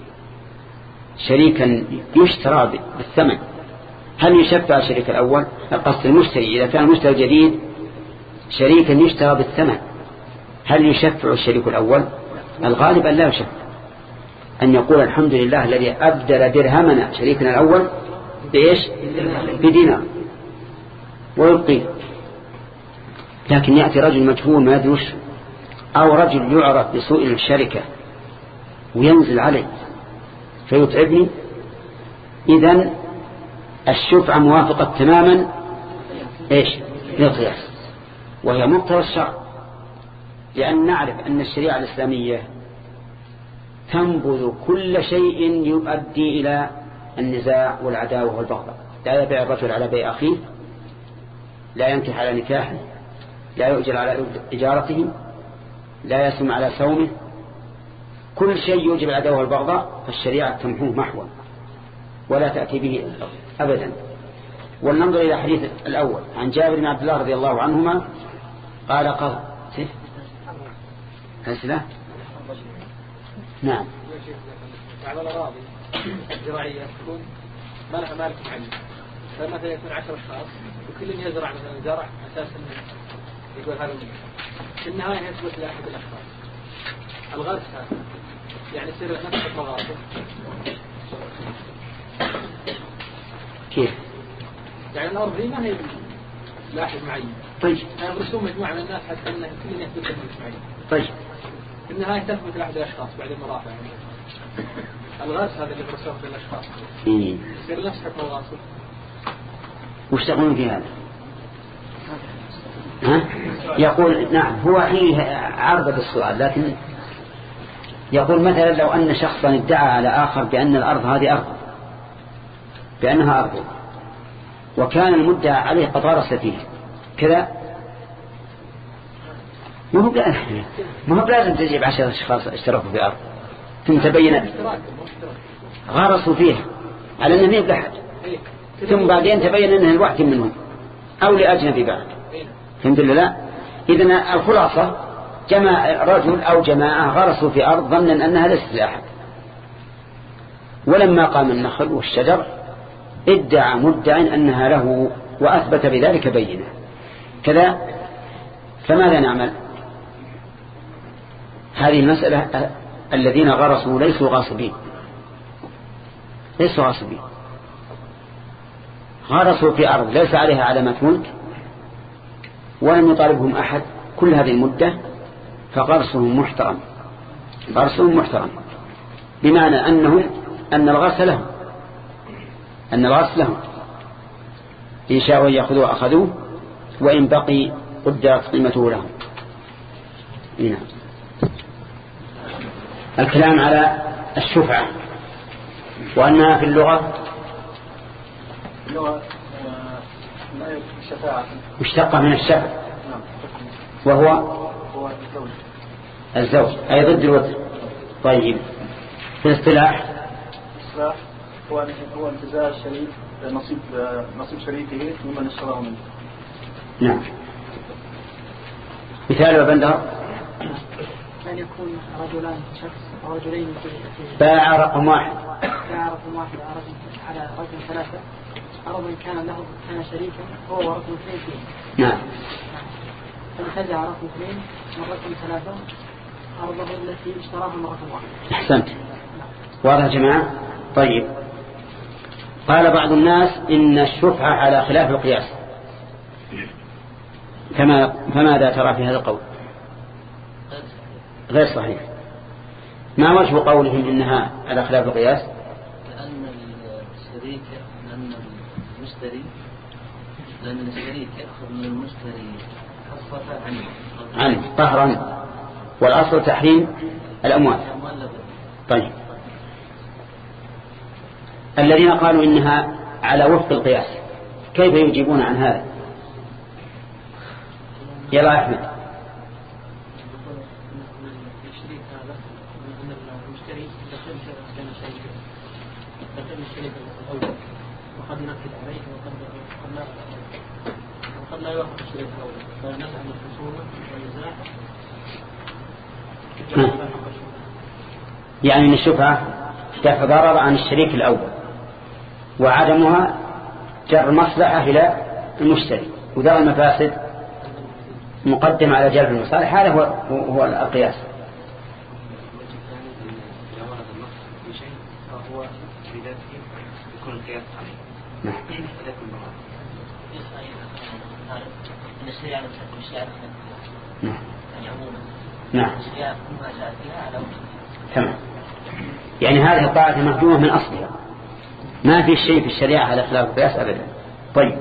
شريكا يشترى بالثمن هل يشفع الشريك الأول؟ قصد المشتري، إذا كان المشتري الجديد شريكا يشترى بالثمن هل يشفع الشريك الأول؟ الغالب أن لا يشفع، أن يقول الحمد لله الذي أبدل درهمنا شريكنا الأول بإيش؟ بدينار ويبقي. لكن يأتي رجل مجهول ما يدرش أو رجل يعرف بسوء الشركة وينزل عليه فيتعبني، إذن الشفعة موافقة تماما إيش؟ للقياس، وهي مقتضى الشرع، لأن نعرف أن الشريعة الإسلامية تنبذ كل شيء يؤدي إلى النزاع والعداوة والبغضاء. لا يبيع الرجل على بيع أخيه، لا ينكح على نكاحه، لا يؤجر على إجارته، لا يسم على سومه، كل شيء يوجب العداوة والبغضاء فالشريعة تمحوه محوا ولا تأتي به أبدا. ولننظر إلى حديث الأول عن جابر بن عبد الله رضي الله عنهما قال قال أسئلة نعم. على الأراضي الزراعية تكون ما لها مالك معين، فمثلا يكون عشر أشخاص وكل يزرع مثلا زرع أساسا يقول هذا في النهاية يثبت لأحد الأشخاص الغرس هذا يعني يصير نفس المغاصب. كيف؟ يعني الأرض دي ما هي لأحد معين. طيب. يغرسون مجموعة من الناس حتى أنه كل يثبت لهم معين. طيب. في النهاية تثبت لأحد الأشخاص بعد المرافع. الغرس هذا اللي يغرسوه في الأشخاص. إيه. يصير نفس حكم الغاصب. وش تقولون في هذا؟ ها؟ يقول نعم هو فيه عرض بالسؤال، لكن يقول مثلا لو أن شخصا ادعى على آخر بأن الأرض هذه أرض بأنها أرض وكان المدعى عليه قد غرس فيه كذا، ما هو ما هو لازم تجيب عشرة أشخاص اشتركوا في أرض ثم تبين غرسوا فيها على أنه يبلغ أحد ثم بعدين تبين أنه الواحد منهم أو لأجنبي بعد. فهمت ولا لا؟ إذن الخلاصة جماعة رجل أو جماعة غرسوا في أرض ظنا أنها ليست لأحد، ولما قام النخل والشجر ادعى مدعي أنها له وأثبت بذلك بينه كذا، فماذا نعمل؟ هذه المسألة الذين غرسوا ليسوا غاصبين، ليسوا غاصبين، غرسوا في أرض ليس عليها علامات ملك ولم يطالبهم أحد كل هذه المدة، فغرسهم محترم، غرسهم محترم بمعنى أنهم أن الغرس لهم، أن الغرس لهم إن شاءوا يأخذوه أخذوه وإن بقي قدرت قيمته لهم. نعم. الكلام على الشفعة وأنها في اللغة مشتقة من الشفع وهو الزوج أي ضد الوتر. طيب في الاصطلاح هو هو انتزاع الشريك نصيب نصيب شريكه ممن اشتراه منه. نعم. مثال وبندر أن يكون رجلان شخص أو رجلين باع رقم واحد باع رقم واحد على رقم ثلاثة، أرضا كان له كان شريكا هو ورقم اثنين فيه. نعم. فانتزع رقم اثنين من رقم ثلاثة أرضه التي اشتراها مرة واحدة. أحسنت. واضح يا جماعة؟ طيب. قال بعض الناس إن الشفعة على خلاف القياس، كما فماذا ترى في هذا القول؟ غير صحيح. ما وجه قولهم إنها على خلاف القياس؟ لأن الشريك لأن المشتري لأن الشريك يأخذ من المشتري حصة عنه عنه قهرا، والأصل تحريم الأموال. طيب. الذين قالوا إنها على وفق القياس كيف يجيبون عن هذا؟ يلا أحمد. الشريك هذا من المشتري دخل كان شريكا دخل الشريك الأول وقد ينفذ عليه وقد لا وقد لا يوافق الشريك الأول فنزع من الخصومة والنزاع. يعني أن الشفعة دفع ضرر عن الشريك الأول وعدمها جر مصلحة إلى المشتري، ودار المفاسد مقدم على جلب المصالح. هذا هو هو القياس. فهو بذاته يكون القياس عليه. نعم. نعم. تمام. يعني هذه القاعدة مهدومة من أصلها، ما في شيء في الشريعة على خلاف القياس أبدا. طيب.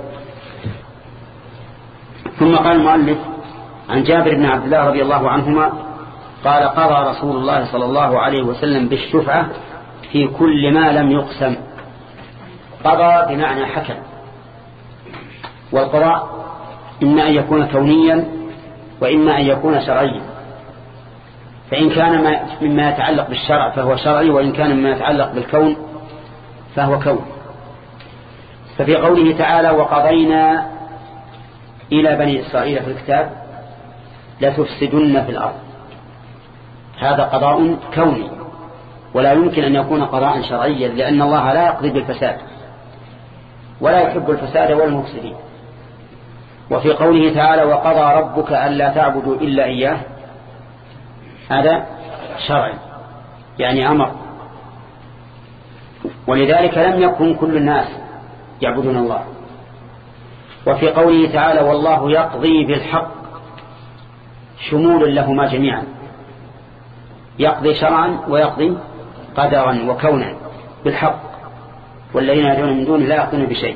ثم قال المؤلف عن جابر بن عبد الله رضي الله عنهما قال قضى رسول الله صلى الله عليه وسلم بالشفعة في كل ما لم يقسم. قضى بمعنى حكم، والقضاء إما أن يكون كونيا وإما أن يكون شرعيا، فإن كان مما يتعلق بالشرع فهو شرعي، وإن كان مما يتعلق بالكون فهو كون. ففي قوله تعالى وقضينا إلى بني إسرائيل في الكتاب لتفسدن في الأرض، هذا قضاء كوني ولا يمكن أن يكون قضاء شرعيا، لأن الله لا يقضي بالفساد ولا يحب الفساد والمفسدين. وفي قوله تعالى وقضى ربك ألا تعبدوا إلا إياه، هذا شرعي يعني أمر، ولذلك لم يكن كل الناس يعبدون الله. وفي قوله تعالى والله يقضي بالحق شمول لهما جميعا، يقضي شرعا ويقضي قدرا وكونا بالحق، والذين يدعون من دونه لا يقضون بشيء.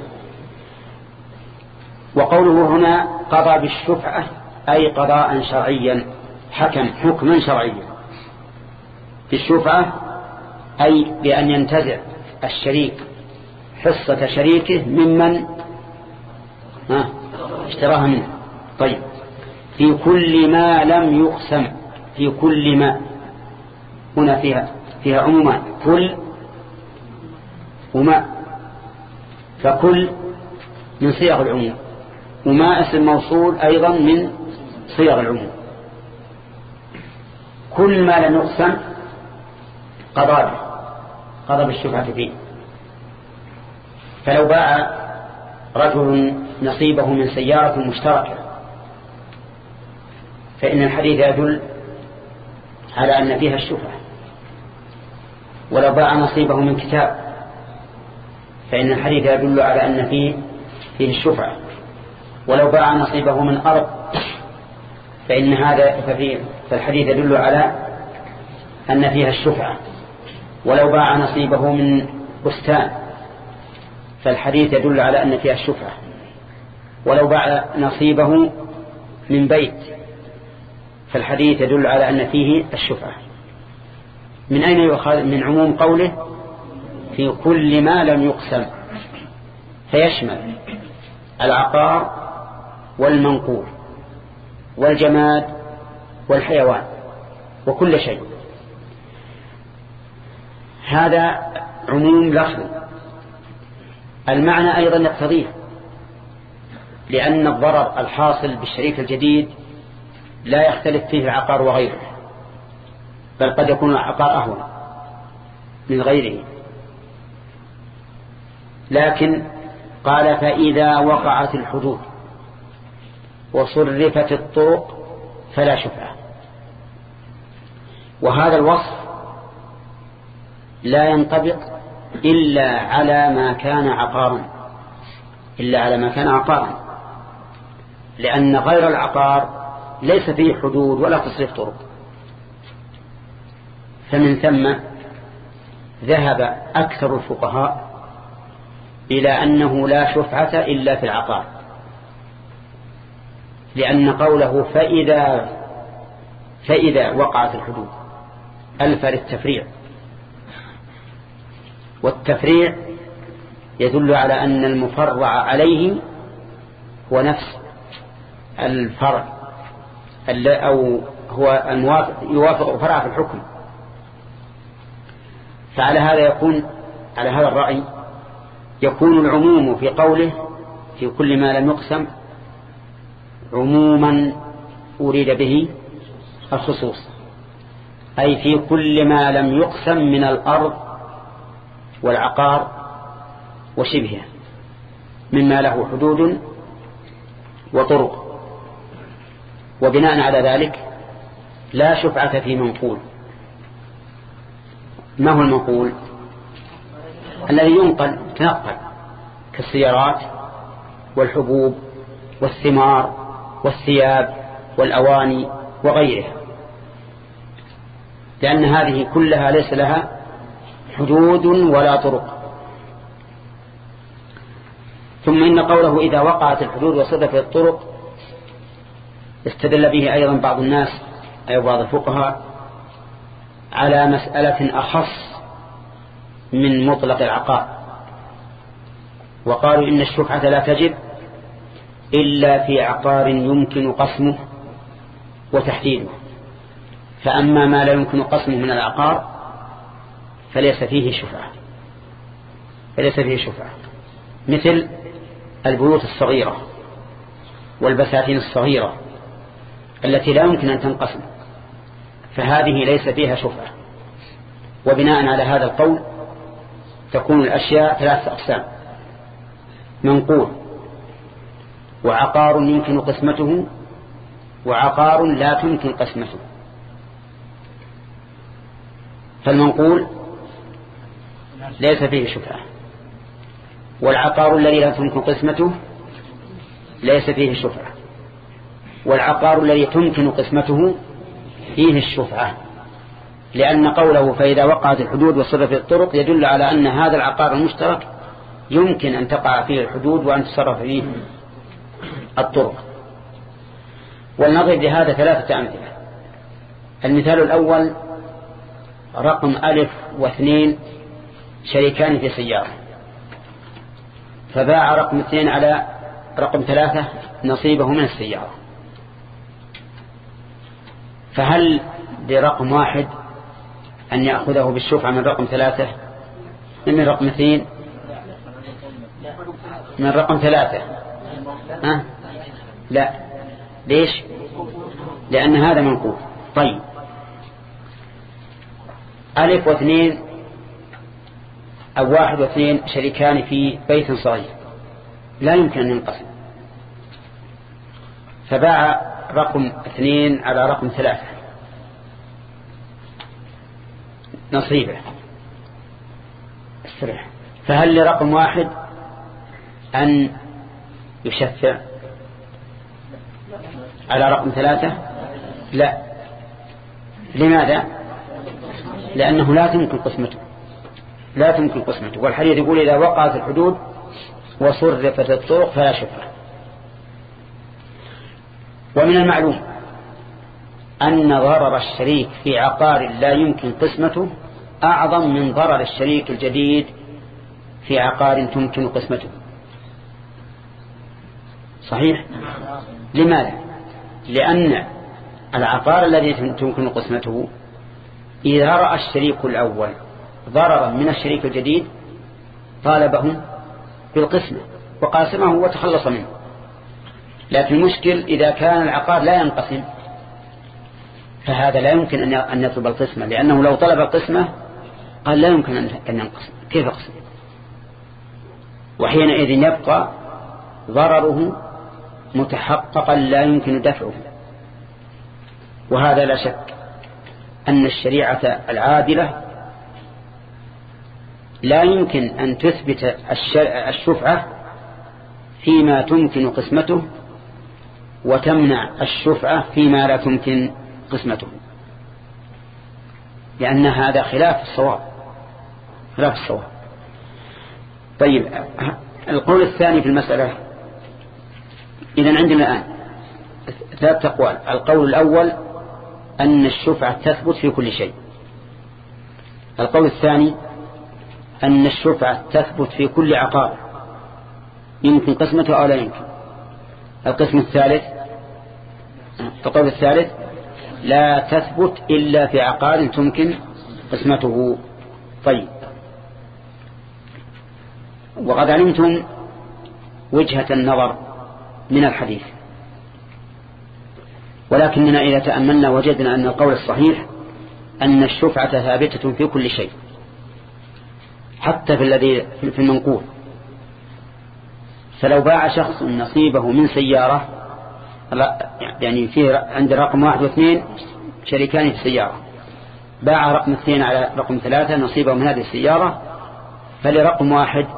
وقوله هنا قضى بالشفعة أي قضاء شرعيا، حكم حكما شرعيا بالشفعة، أي بأن ينتزع الشريك حصة شريكه ممن ها اشتراها منه. طيب. في كل ما لم يقسم، في كل ما هنا فيها فيها عموما كل وما، فكل من صيغ العموم، وما اسم موصول أيضا من صيغ العموم. كل ما لم يقسم قضى قضى بالشفعة فيه. فلو باع رجل نصيبه من سيارة مشتركة فإن الحديث يدل على أن فيها الشفعة. ولو باع نصيبه من كتاب فإن الحديث يدل على أن فيه فيه الشفعة. ولو باع نصيبه من أرض فإن هذا ففيه فالحديث يدل على أن فيها الشفعة. ولو باع نصيبه من بستان فالحديث يدل على أن فيها الشفعة. ولو باع نصيبه من بيت فالحديث يدل على أن فيه الشفعة. من أين يؤخذ؟ من عموم قوله في كل ما لم يقسم، فيشمل العقار والمنقول والجماد والحيوان وكل شيء. هذا عموم لفظي. المعنى أيضا يقتضيه، لأن الضرر الحاصل بالشريك الجديد لا يختلف فيه العقار وغيره، بل قد يكون العقار أهون من غيره. لكن قال فإذا وقعت الحدود وصرفت الطرق فلا شفعة. وهذا الوصف لا ينطبق إلا على ما كان عقارا إلا على ما كان عقارا لأن غير العقار ليس فيه حدود ولا تصريف طرق. فمن ثم ذهب أكثر الفقهاء إلى أنه لا شفعة إلا في العقار، لأن قوله فإذا فإذا وقعت الحدود ألف للتفريع، والتفريع يدل على أن المفرع عليه هو نفس الفرع أو هو الموافق يوافق فرع في الحكم. فعلى هذا يكون على هذا الرأي يكون العموم في قوله في كل ما لم يقسم عموما أريد به الخصوص، أي في كل ما لم يقسم من الأرض والعقار وشبهه مما له حدود وطرق. وبناء على ذلك لا شفعة في منقول. ما هو المنقول؟ الذي ينقل تنقل كالسيارات والحبوب والثمار والثياب والأواني وغيرها، لأن هذه كلها ليس لها حدود ولا طرق. ثم إن قوله إذا وقعت الحدود وصدفت الطرق استدل به أيضا بعض الناس أي بعض الفقهاء على مسألة أخص من مطلق العقار، وقالوا إن الشفعة لا تجب إلا في عقار يمكن قسمه وتحديده، فأما ما لا يمكن قسمه من العقار فليس فيه شفعة فليس فيه شفعة مثل البيوت الصغيرة والبساتين الصغيرة التي لا يمكن أن تنقسم، فهذه ليس فيها شفعة. وبناء على هذا القول تكون الأشياء ثلاثة أقسام: منقول، وعقار يمكن قسمته، وعقار لا تمكن قسمته. فالمنقول ليس فيه شفعة، والعقار الذي لا تمكن قسمته ليس فيه شفعة، والعقار الذي تمكن قسمته فيه الشفعة، لأن قوله فإذا وقعت الحدود وصرفت الطرق يدل على أن هذا العقار المشترك يمكن أن تقع فيه الحدود وأن تصرف فيه الطرق. ولنضرب لهذا ثلاثة أمثلة. المثال الأول رقم ألف واثنين شريكان في سيارة، فباع رقم اثنين على رقم ثلاثة نصيبه من السيارة، فهل لرقم واحد أن يأخذه بالشفعة من رقم ثلاثة من رقم اثنين من رقم ثلاثة؟ أه؟ لا. ليش؟ لأن هذا منقول. طيب ألف واثنين أو واحد واثنين شريكان في بيت صغير لا يمكن أن ينقسم، فباع رقم اثنين على رقم ثلاثة نصيبه السرح، فهل لرقم واحد أن يشفع على رقم ثلاثة؟ لا. لماذا؟ لأنه لا تمكن قسمته لا تمكن قسمته والحديث يقول إذا وقعت الحدود وصرفت الطرق فلا شفعة. ومن المعلوم أن ضرر الشريك في عقار لا يمكن قسمته أعظم من ضرر الشريك الجديد في عقار تمكن قسمته. صحيح؟ لماذا؟ لأن العقار الذي تمكن قسمته إذا رأى الشريك الأول ضررا من الشريك الجديد طالبهم بالقسمة وقاسمه وتخلص منه. لكن المشكل إذا كان العقار لا ينقسم فهذا لا يمكن أن يطلب القسمة، لأنه لو طلب القسمة قال لا يمكن أن ينقسم، كيف أقسم؟ وحينئذ يبقى ضرره متحققا لا يمكن دفعه. وهذا لا شك أن الشريعة العادلة لا يمكن أن تثبت الشفعة فيما تمكن قسمته وتمنع الشفعة فيما لا تمكن قسمته، لأن هذا خلاف الصواب خلاف الصواب. طيب القول الثاني في المسألة، إذن عندنا الآن ثلاث أقوال. القول الأول أن الشفعة تثبت في كل شيء. القول الثاني أن الشفعة تثبت في كل عقار يمكن قسمته أو لا يمكن. القسم الثالث القول الثالث لا تثبت إلا في عقار تمكن قسمته. طيب وقد علمتم وجهة النظر من الحديث، ولكننا إذا تأملنا وجدنا أن القول الصحيح أن الشفعة ثابتة في كل شيء، حتى في الذي في المنقول. فلو باع شخص نصيبه من سيارة، يعني فيه عند رقم واحد واثنين شريكان في السيارة، باع رقم اثنين على رقم ثلاثة نصيبه من هذه السيارة، فلرقم واحد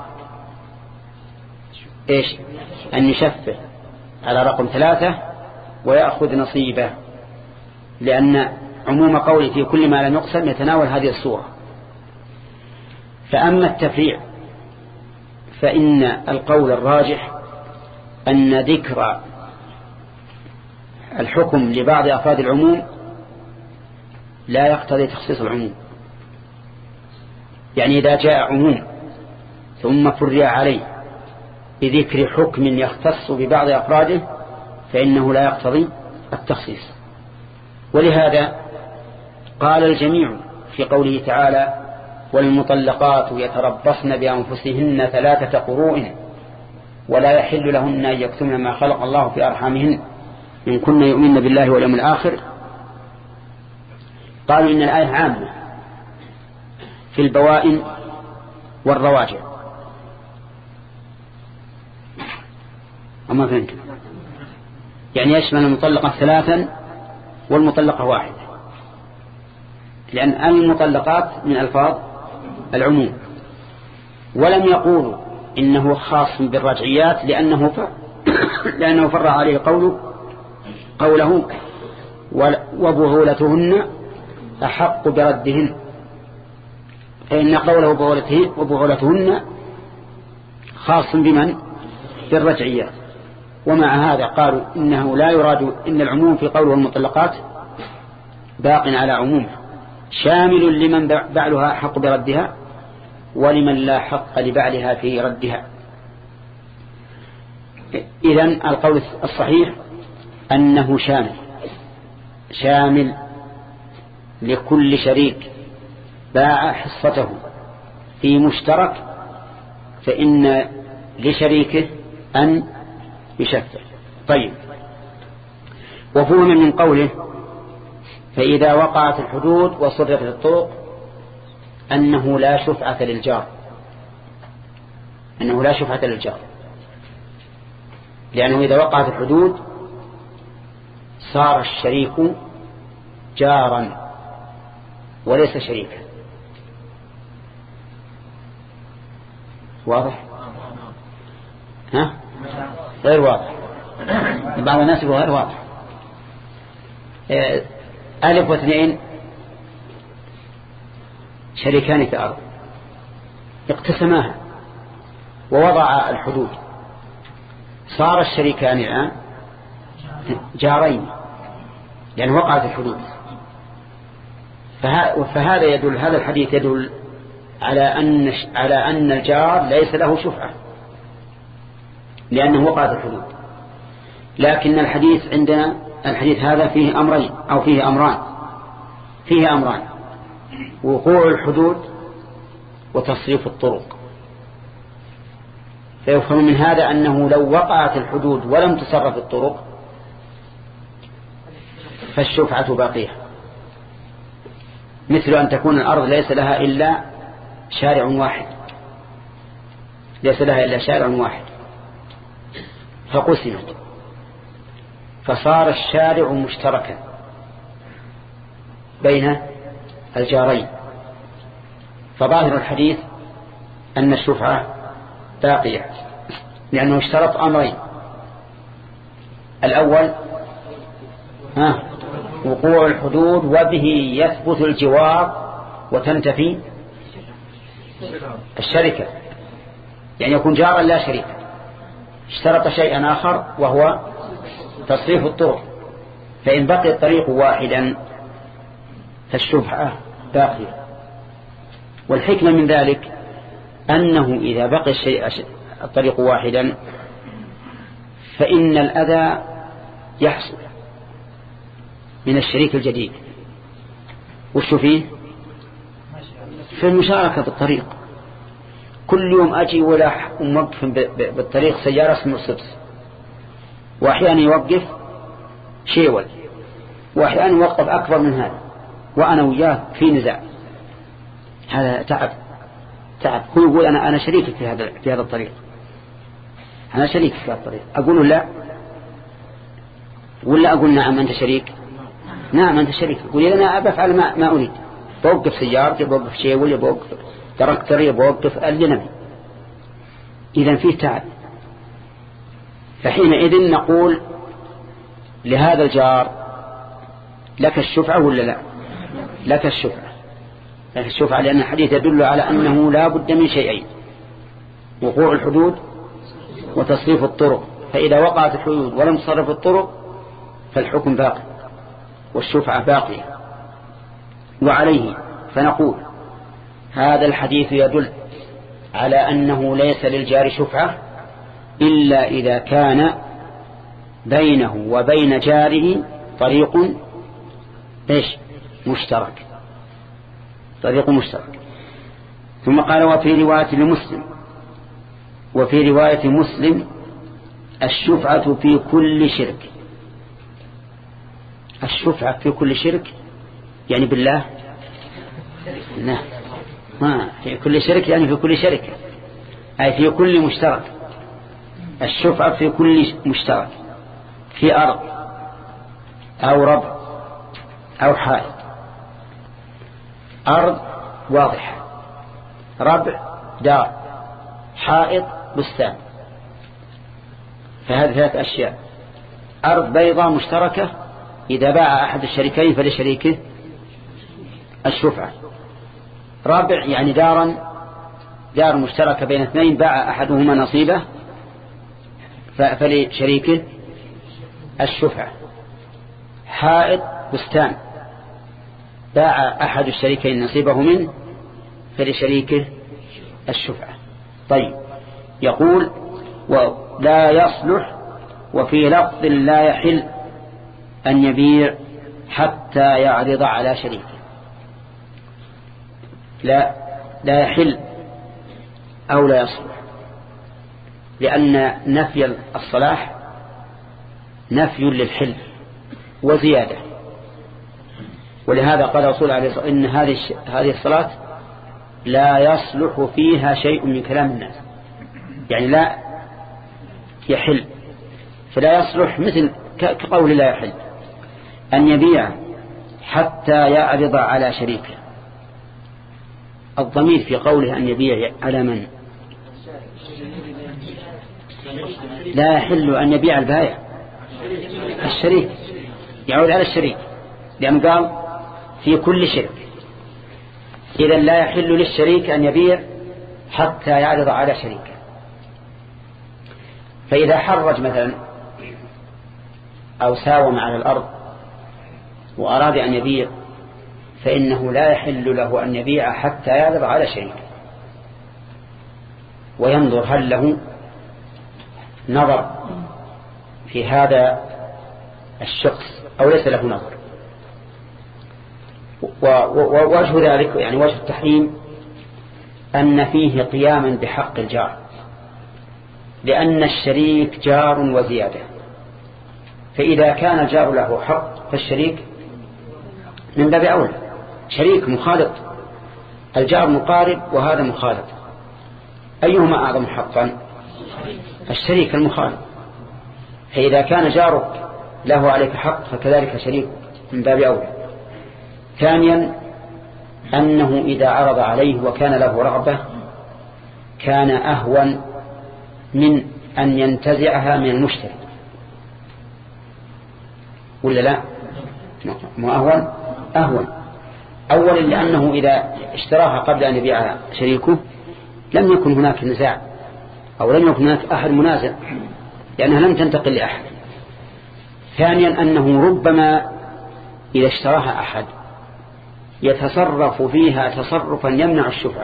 إيش أن يشفع على رقم ثلاثة ويأخذ نصيبه، لأن عموم قوله في كل ما لم يقسم يتناول هذه الصورة. فأما التفريع فإن القول الراجح أن ذكر الحكم لبعض أفراد العموم لا يقتضي تخصيص العموم. يعني إذا جاء عموم ثم فرع عليه بذكر حكم يختص ببعض أفراده فإنه لا يقتضي التخصيص. ولهذا قال الجميع في قوله تعالى والمطلقات يتربصن بأنفسهن ثلاثة قروء ولا يحل لهن أن يكتمن ما خلق الله في أرحامهن إن كن يؤمن بالله واليوم الآخر. قالوا إن الآية عامة في البوائن والرواجع. أما فهمت يعني يشمل المطلقة ثلاثا والمطلقة واحدة، لأن المطلقات من ألفاظ العموم. ولم يقولوا إنه خاص بالرجعيات لأنه فر لأنه فر عليه قوله قوله وبعولتهن أحق بردهن، فإن قوله وبعولتهن خاص بمن؟ بالرجعيات. ومع هذا قالوا إنه لا يراد إن العموم في قوله المطلقات باق على عمومه شامل لمن بعلها حق بردها ولمن لا حق لبعلها في ردها. إذن القول الصحيح أنه شامل شامل لكل شريك باع حصته في مشترك فإن لشريكه أن يشفع. طيب وفهم من قوله فإذا وقعت الحدود وصرفت الطرق أنه لا شفعة للجار أنه لا شفعة للجار لأنه إذا وقعت الحدود صار الشريك جارا وليس شريكا. واضح؟ ها؟ غير واضح. بعض الناس يقول غير واضح. ألف واثنين شريكان في أرض اقتسماها ووضع الحدود، صار الشريكان الآن جارين لأن وقعت الحدود. فهذا يدل هذا الحديث يدل على أن على أن الجار ليس له شفعة لأنه وقعت الحدود. لكن الحديث عندنا الحديث هذا فيه أمرين أو فيه أمران فيه أمران وقوع الحدود وتصريف الطرق. فيفهم من هذا أنه لو وقعت الحدود ولم تصرف الطرق فالشفعة باقية، مثل أن تكون الأرض ليس لها إلا شارع واحد ليس لها إلا شارع واحد فقسمت فصار الشارع مشتركا بين الجارين. فظاهر الحديث أن الشفعة باقية، لأنه اشترط أمرين: الأول ها وقوع الحدود وبه يثبت الجوار وتنتفي الشركة، يعني يكون جارا لا شريكا. اشترط شيئا آخر وهو تصريف الطرق، فإن بقي الطريق واحدا فالشفعة باقية. والحكمة من ذلك أنه إذا بقي الشيء الطريق واحدا فإن الأذى يحصل من الشريك الجديد. وش فيه؟ في المشاركة بالطريق. كل يوم أجي ولا موقف بالطريق سيارة اسمه سبس، وأحيانا يوقف شيول، وأحيانا يوقف أكبر من هذا، وأنا وياه في نزاع. هذا تعب تعب. هو يقول أنا أنا شريكك في هذا في هذا الطريق، أنا شريك في هذا الطريق. أقول له لا، ولا أقول نعم أنت شريك؟ نعم أنت شريك. يقول لي أنا بفعل ما ما أريد، بوقف سيارتي، بوقف شيول، بوقف تركتري، بوقف الجنبي. إذن فيه تعب. فحينئذ نقول لهذا الجار لك الشفعة ولا لا؟ لك الشفعة، لك الشفعة، لأن الحديث يدل على أنه لا بد من شيئين: وقوع الحدود وتصريف الطرق. فإذا وقعت الحدود ولم تصرف الطرق فالحكم باقي والشفعة باقية. وعليه فنقول هذا الحديث يدل على أنه ليس للجار شفعة إلا إذا كان بينه وبين جاره طريق إيش مشترك، طريق مشترك. ثم قال: وفي رواية لمسلم وفي رواية مسلم الشفعة في كل شرك. الشفعة في كل شرك يعني بالله؟ لا، ما في كل شرك يعني في كل شركة، أي في كل مشترك. الشفعة في كل مشترك، في أرض أو ربع أو حائط. أرض واضحة، ربع دار، حائط بستان. فهذه ثلاث أشياء. أرض بيضاء مشتركة، إذا باع أحد الشريكين فلشريكه الشفعة. رابع يعني دارا دار مشتركة بين اثنين، باع أحدهما نصيبه فلشريكه الشفعة. حائط بستان، باع أحد الشريكين نصيبه منه فلشريكه الشفعة. طيب، يقول: ولا يصلح. وفي لفظ: لا يحل أن يبيع حتى يعرض على شريكه. لا لا يحل أو لا يصلح، لأن نفي الصلاح نفي للحل وزيادة. ولهذا قال رسول عليه الصلاة والسلام: إن هذه هذه الصلاة لا يصلح فيها شيء من كلام الناس، يعني لا يحل. فلا يصلح مثل كقول لا يحل أن يبيع حتى يعرض على شريكه. الضمير في قوله أن يبيع على من؟ لا يحل أن يبيع البائع، الشريك، يعود على الشريك، لأنه قال في كل شرك. إذا لا يحل للشريك أن يبيع حتى يعرض على شريكه. فإذا حرج مثلا أو ساوم على الأرض وأراد أن يبيع فإنه لا يحل له أن يبيع حتى يعرض على شريكه، وينظر هل له نظر في هذا الشخص أو ليس له نظر. ووجه ذلك يعني وجه التحريم أن فيه قياما بحق الجار، لأن الشريك جار وزيادة. فإذا كان الجار له حق فالشريك من باب أولى. شريك مخالط، الجار مقارب وهذا مخالط، أيهما أعظم حقا؟ الشريك المخالط. فإذا كان جارك له عليك حق فكذلك شريك من باب أولى. ثانيا أنه إذا عرض عليه وكان له رغبة كان أهون من أن ينتزعها من المشتري، ولا لا؟ ما أهون أهون أولا لأنه إذا اشتراها قبل أن يبيعها شريكه لم يكن هناك نزاع أو لم يكن هناك أحد منازع لأنها لم تنتقل لأحد. ثانيا أنه ربما إذا اشتراها أحد يتصرف فيها تصرفا يمنع الشفعة،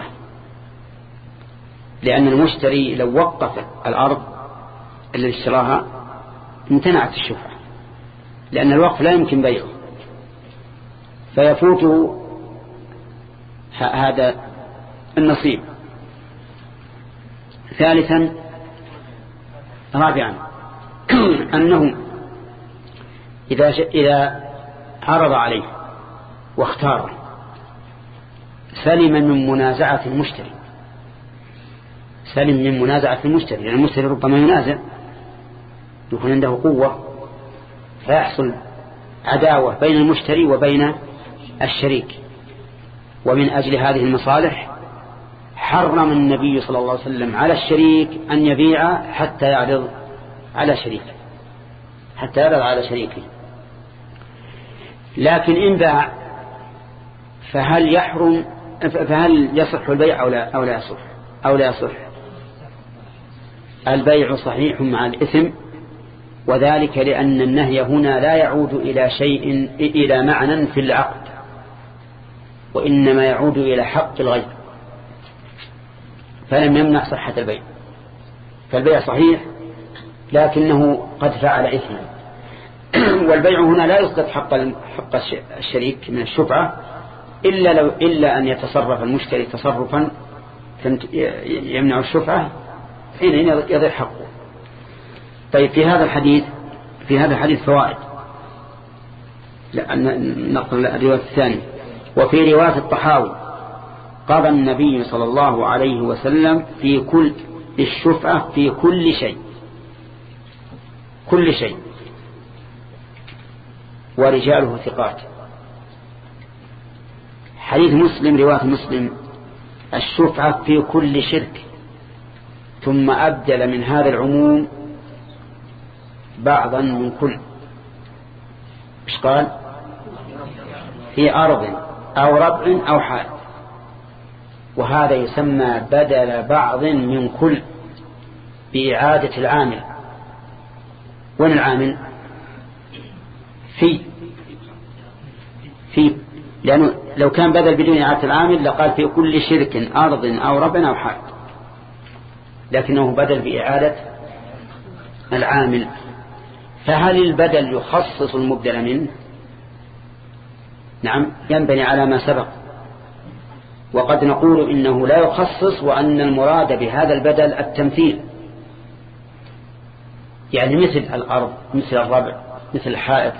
لأن المشتري لو وقف الأرض الذي اشتراها امتنعت الشفعة، لأن الوقف لا يمكن بيعه فيفوته هذا النصيب. ثالثا رابعا أنه إذا إذا عرض عليه واختار سلم من منازعة المشتري، سلم من منازعة المشتري، لأن يعني المشتري ربما ينازع يكون عنده قوة فيحصل عداوة بين المشتري وبين الشريك. ومن أجل هذه المصالح حرم النبي صلى الله عليه وسلم على الشريك أن يبيع حتى يعرض على شريكه حتى يعرض على شريكه. لكن إن باع فهل يحرم فهل يصح البيع أو لا أو لا يصح أو لا يصح؟ البيع صحيح مع الإثم، وذلك لأن النهي هنا لا يعود إلى شيء إلى معنى في العقد، وإنما يعود إلى حق الغير، فلم يمنع صحة البيع. فالبيع صحيح لكنه قد فعل إثما. والبيع هنا لا يصدق حق حق الشريك من الشفعة إلا لو إلا أن يتصرف المشتري تصرفا يمنع الشفعة حين يضيع حقه. طيب في هذا الحديث في هذا الحديث فوائد. نقل الرواية الثانية. وفي رواية الطحاوي قضى النبي صلى الله عليه وسلم في كل الشفعة في كل شيء كل شيء ورجاله ثقات. حديث مسلم رواية مسلم الشفعة في كل شرك، ثم أبدل من هذا العموم بعضا من كل. إيش قال؟ في أرض أو ربع أو حال، وهذا يسمى بدل بعض من كل بإعادة العامل. وين العامل؟ في في لأنه لو كان بدل بدون إعادة العامل لقال في كل شرك أرض أو ربع أو حال، لكنه بدل بإعادة العامل. فهل البدل يخصص المبدل منه؟ نعم، ينبني على ما سبق. وقد نقول إنه لا يخصص، وأن المراد بهذا البدل التمثيل، يعني مثل الأرض مثل الربع مثل الحائط.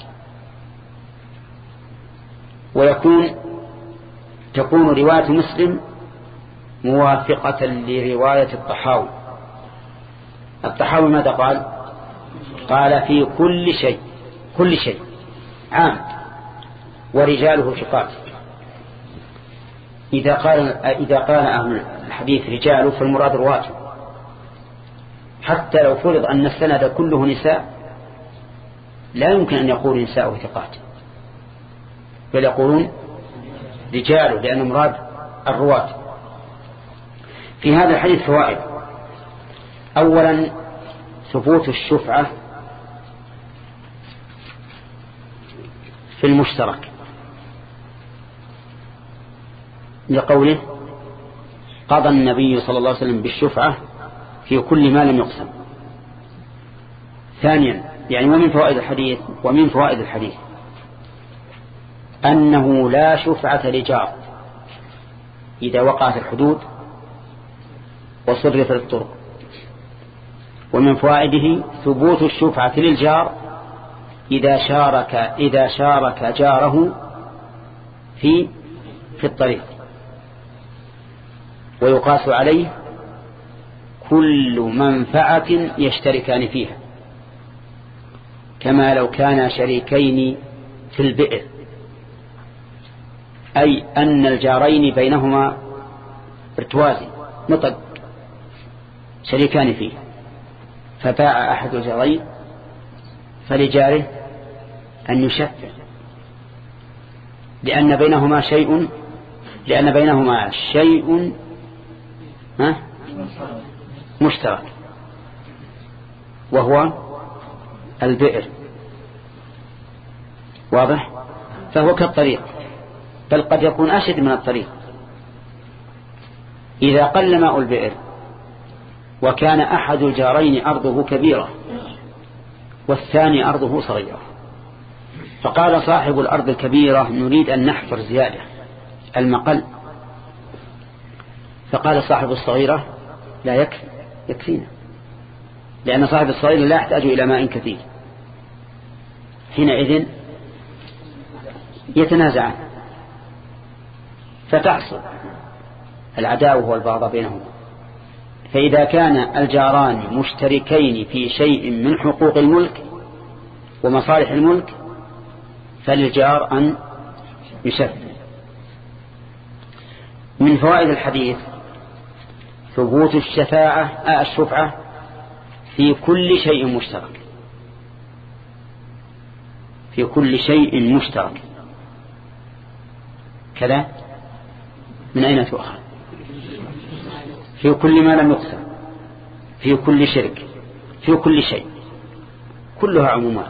ويكون تكون رواية مسلم موافقة لرواية الطحاوي. الطحاوي ماذا قال؟ قال في كل شيء كل شيء عام ورجاله ثقات. إذا قال إذا قال أهل الحديث رجاله فالمراد رواته، حتى لو فرض أن السند كله نساء لا يمكن أن يقول نساء ثقات، بل يقولون رجاله، لأن مراد الرواة. في هذا الحديث فوائد. أولا ثبوت الشفعة في المشترك لقوله قضى النبي صلى الله عليه وسلم بالشفعة في كل ما لم يقسم. ثانيا يعني ومن فوائد الحديث ومن فوائد الحديث أنه لا شفعة لجار إذا وقعت الحدود وصرفت الطرق. ومن فوائده ثبوت الشفعة للجار إذا شارك إذا شارك جاره في في الطريق، ويقاس عليه كل منفعة يشتركان فيها، كما لو كانا شريكين في البئر أي أن الجارين بينهما ارتوازي نطق شريكان فيه، فباع أحد الجارين فلجاره أن يشفع، لأن بينهما شيء لأن بينهما شيء مشترك وهو البئر، واضح؟ فهو كالطريق، بل قد يكون أشد من الطريق. إذا قل ماء البئر وكان أحد الجارين أرضه كبيرة والثاني أرضه صغيرة، فقال صاحب الأرض الكبيرة نريد أن نحفر زيادة المقل، فقال صاحب الصغيرة لا يكفي يكفينا، لأن صاحب الصغير لا يحتاج إلى ماء كثير. حينئذ يتنازعان فتحصل العداوة والبغضاء بينهما. فإذا كان الجاران مشتركين في شيء من حقوق الملك ومصالح الملك فللجار أن يشفع. من فوائد الحديث ثبوت الشفاعة آه الشفعة في كل شيء مشترك، في كل شيء مشترك كذا. من أين تؤخذ؟ في كل ما لم يقسم، في كل شرك، في كل شيء، كلها عمومات.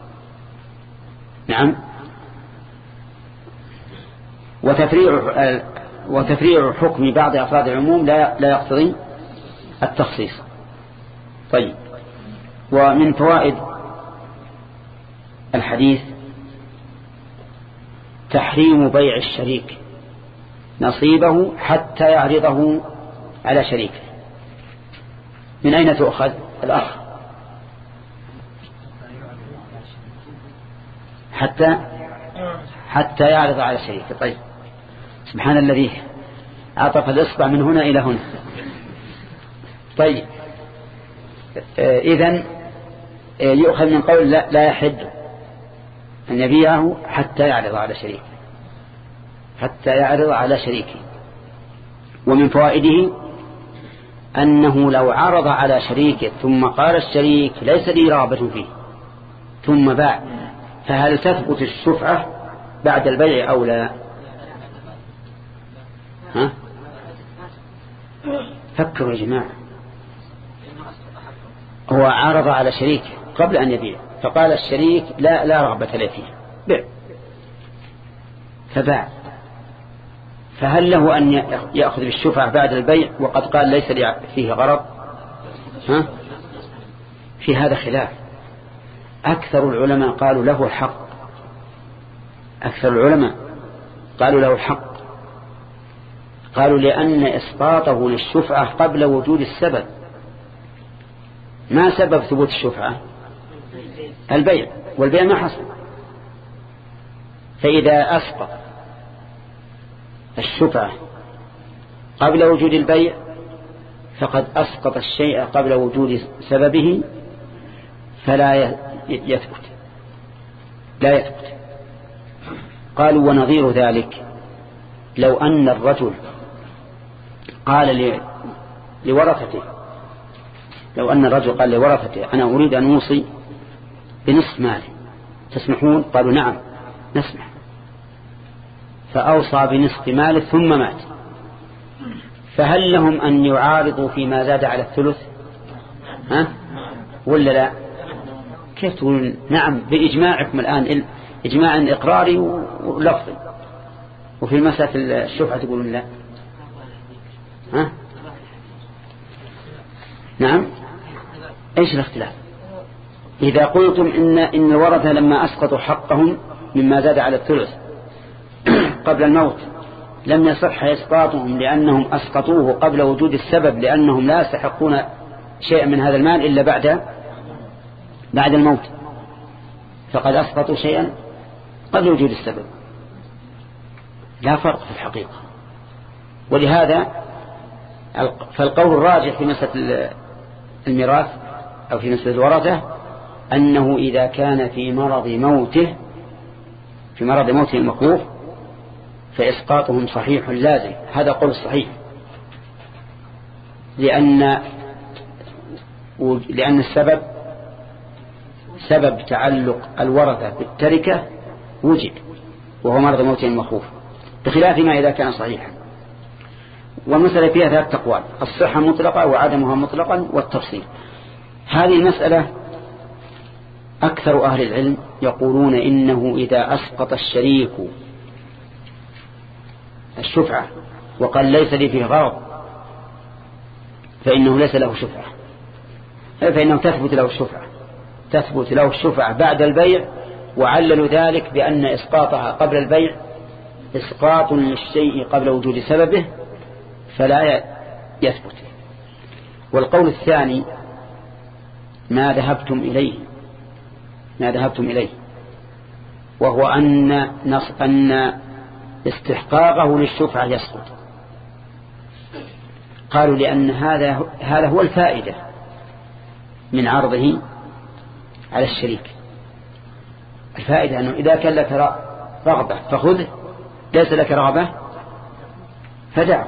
نعم. وتفريع وتفريع حكم بعض أفراد العموم لا لا يقتضي التخصيص. طيب، ومن فوائد الحديث تحريم بيع الشريك نصيبه حتى يعرضه على شريكه. من أين تؤخذ؟ الأخ حتى حتى يعرض على شريكه. طيب، سبحان الذي عطف الإصبع من هنا إلى هنا. طيب، إذن يؤخذ من قول لا, لا يحد أن يبيعه حتى يعرض على شريكه، حتى يعرض على شريكه. ومن فوائده أنه لو عرض على شريكه ثم قال الشريك ليس لي رغبة فيه ثم باع، فهل تثبت الشفعة بعد البيع أو لا؟ ها؟ فكروا يا جماعة. هو عرض على شريك قبل أن يبيع فقال الشريك لا لا رغبة لي فيه، بيع، فباع، فهل له أن يأخذ بالشفعة بعد البيع وقد قال ليس لي فيه غرض؟ ها؟ في هذا خلاف. أكثر العلماء قالوا له الحق، أكثر العلماء قالوا له الحق، قالوا لأن إسقاطه للشفعة قبل وجود السبب. ما سبب ثبوت الشفعة؟ البيع، والبيع ما حصل. فإذا أسقط الشفعة قبل وجود البيع فقد أسقط الشيء قبل وجود سببه، فلا يثبت لا يثبت. قالوا ونظير ذلك لو أن الرجل قال لورثته لو أن الرجل قال لورثته أنا أريد أن أوصي بنصف مالي، تسمحون؟ قالوا نعم نسمح. فأوصى بنصف ماله ثم مات، فهل لهم أن يعارضوا فيما زاد على الثلث؟ ها؟ ولا لا؟ كيف تقولون نعم بإجماعكم الآن، إجماع إقراري ولفظي، وفي مسألة الشفعة تقولون لا؟ ها؟ نعم. ايش الاختلاف؟ إذا قلتم إن إن الورثة لما أسقطوا حقهم مما زاد على الثلث قبل الموت لم يصح إسقاطهم لأنهم أسقطوه قبل وجود السبب، لأنهم لا يستحقون شيئا من هذا المال إلا بعد بعد الموت، فقد أسقطوا شيئا قبل وجود السبب. لا فرق في الحقيقة. ولهذا فالقول الراجح في مسألة الميراث أو في مسألة الورثة أنه إذا كان في مرض موته في مرض موته المخوف فإسقاطهم صحيح لازم. هذا قول الصحيح، لأن لأن السبب سبب تعلق الورثة بالتركة وجد، وهو مرض موت المخوف، بخلاف ما إذا كان صحيحا. والمسألة فيها ثلاث أقوال: الصحة مطلقة وعدمها مطلقا والتفصيل. هذه المسألة أكثر أهل العلم يقولون إنه إذا أسقط الشريك الشفعة وقال ليس لي فيه غرض فإنه ليس له شفعة، فإنه تثبت له الشفعة تثبت له الشفعة بعد البيع، وعللوا ذلك بأن إسقاطها قبل البيع إسقاط للشيء قبل وجود سببه فلا يثبت. والقول الثاني ما ذهبتم إليه ما ذهبتم إليه وهو أن نص أن استحقاقه للشفعة يسقط. قالوا لأن هذا هذا هو الفائدة من عرضه على الشريك. الفائدة أنه إذا كان لك رغبة فخذه، ليس لك رغبة فدعه.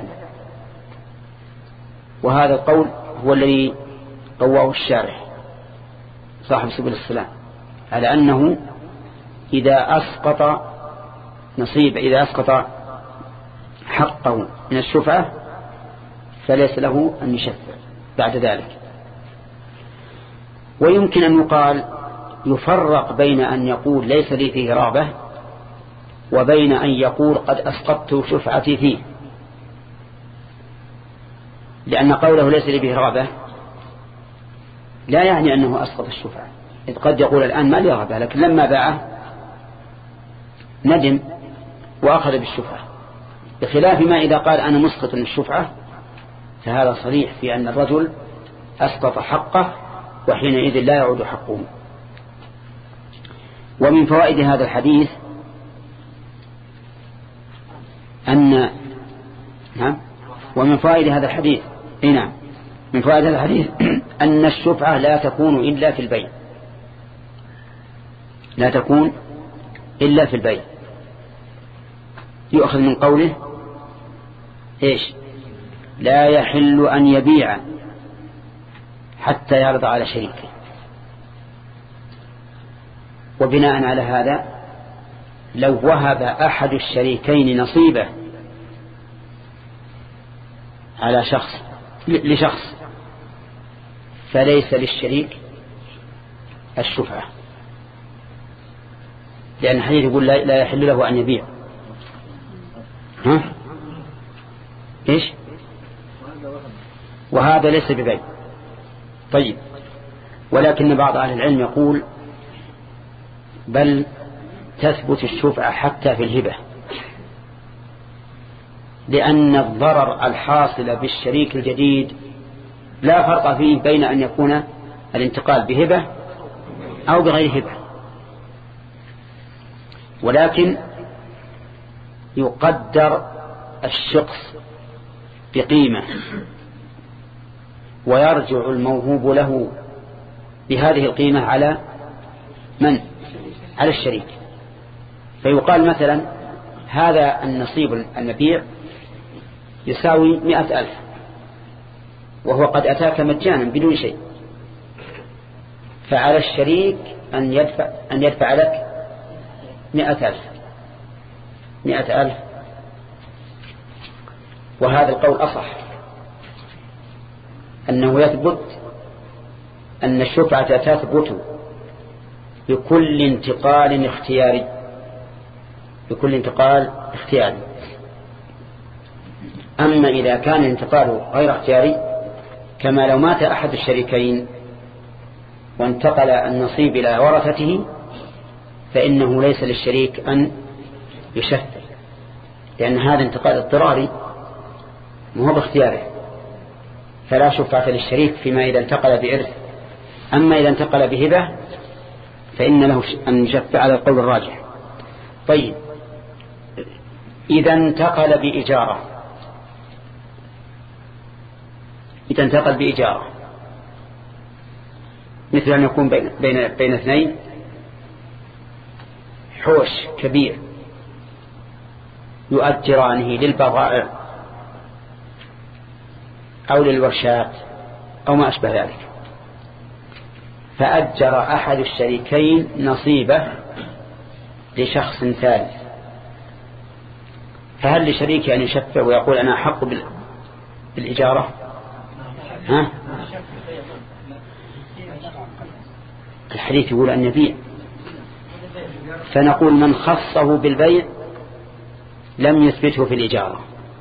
وهذا القول هو الذي قواه الشارح صاحب سبل السلام على أنه إذا أسقط نصيب إذا أسقط حقه من الشفعة فليس له أن يشفع بعد ذلك. ويمكن أن يقال يفرق بين أن يقول ليس لي فيه رغبة وبين أن يقول قد أسقطت شفعتي فيه، لأن قوله ليس لي فيه رغبة لا يعني أنه أسقط الشفعة، إذ قد يقول الآن ما لي رغبة، لكن لما باعه ندم وأخذ بالشفعة، بخلاف ما إذا قال أنا مسقط الشفعة فهذا صريح في أن الرجل أسقط حقه وحينئذ لا يعود حقه. ومن فوائد هذا الحديث أن نعم ومن فوائد هذا الحديث نعم من فوائد هذا الحديث أن الشفعة لا تكون إلا في البيع لا تكون إلا في البيع. يؤخذ من قوله إيش؟ لا يحل أن يبيع حتى يعرض على شريكه. وبناء على هذا لو وهب أحد الشريكين نصيبه على شخص لشخص فليس للشريك الشفعة، لأن الحديث يقول لا يحل له أن يبيع. ها؟ إيش؟ وهذا ليس ببيع. طيب، ولكن بعض أهل العلم يقول بل تثبت الشفعة حتى في الهبة، لأن الضرر الحاصل بالشريك الجديد لا فرق فيه بين أن يكون الانتقال بهبة أو بغير هبة، ولكن يقدر الشخص بقيمة ويرجع الموهوب له بهذه القيمة على من؟ على الشريك. فيقال مثلا هذا النصيب المبيع يساوي مئة ألف وهو قد أتاك مجانا بدون شيء، فعلى الشريك أن يدفع, أن يدفع لك مئة ألف مئة ألف وهذا القول أصح، أنه يثبت أن الشفعة تثبت بكل انتقال اختياري بكل انتقال اختياري. أما إذا كان الانتقال غير اختياري كما لو مات أحد الشريكين وانتقل النصيب إلى ورثته فإنه ليس للشريك أن يشفع، لأن هذا انتقال اضطراري مو باختياره، فلا شفعة للشريك فيما إذا انتقل بإرث. أما إذا انتقل بهبة فإن له أن يشفع على القول الراجح. طيب، إذا انتقل بإجارة إذا انتقل بإجارة مثل أن يكون بين, بين, بين اثنين حوش كبير يؤجرانه للبضائع أو للورشات أو ما أشبه ذلك، فأجر أحد الشريكين نصيبه لشخص ثالث، فهل لشريكي أن يشفع ويقول أنا أحق بالإجارة؟ ها؟ الحديث يقول أن يبيع، فنقول من خصه بالبيع لم يثبته في الإجارة،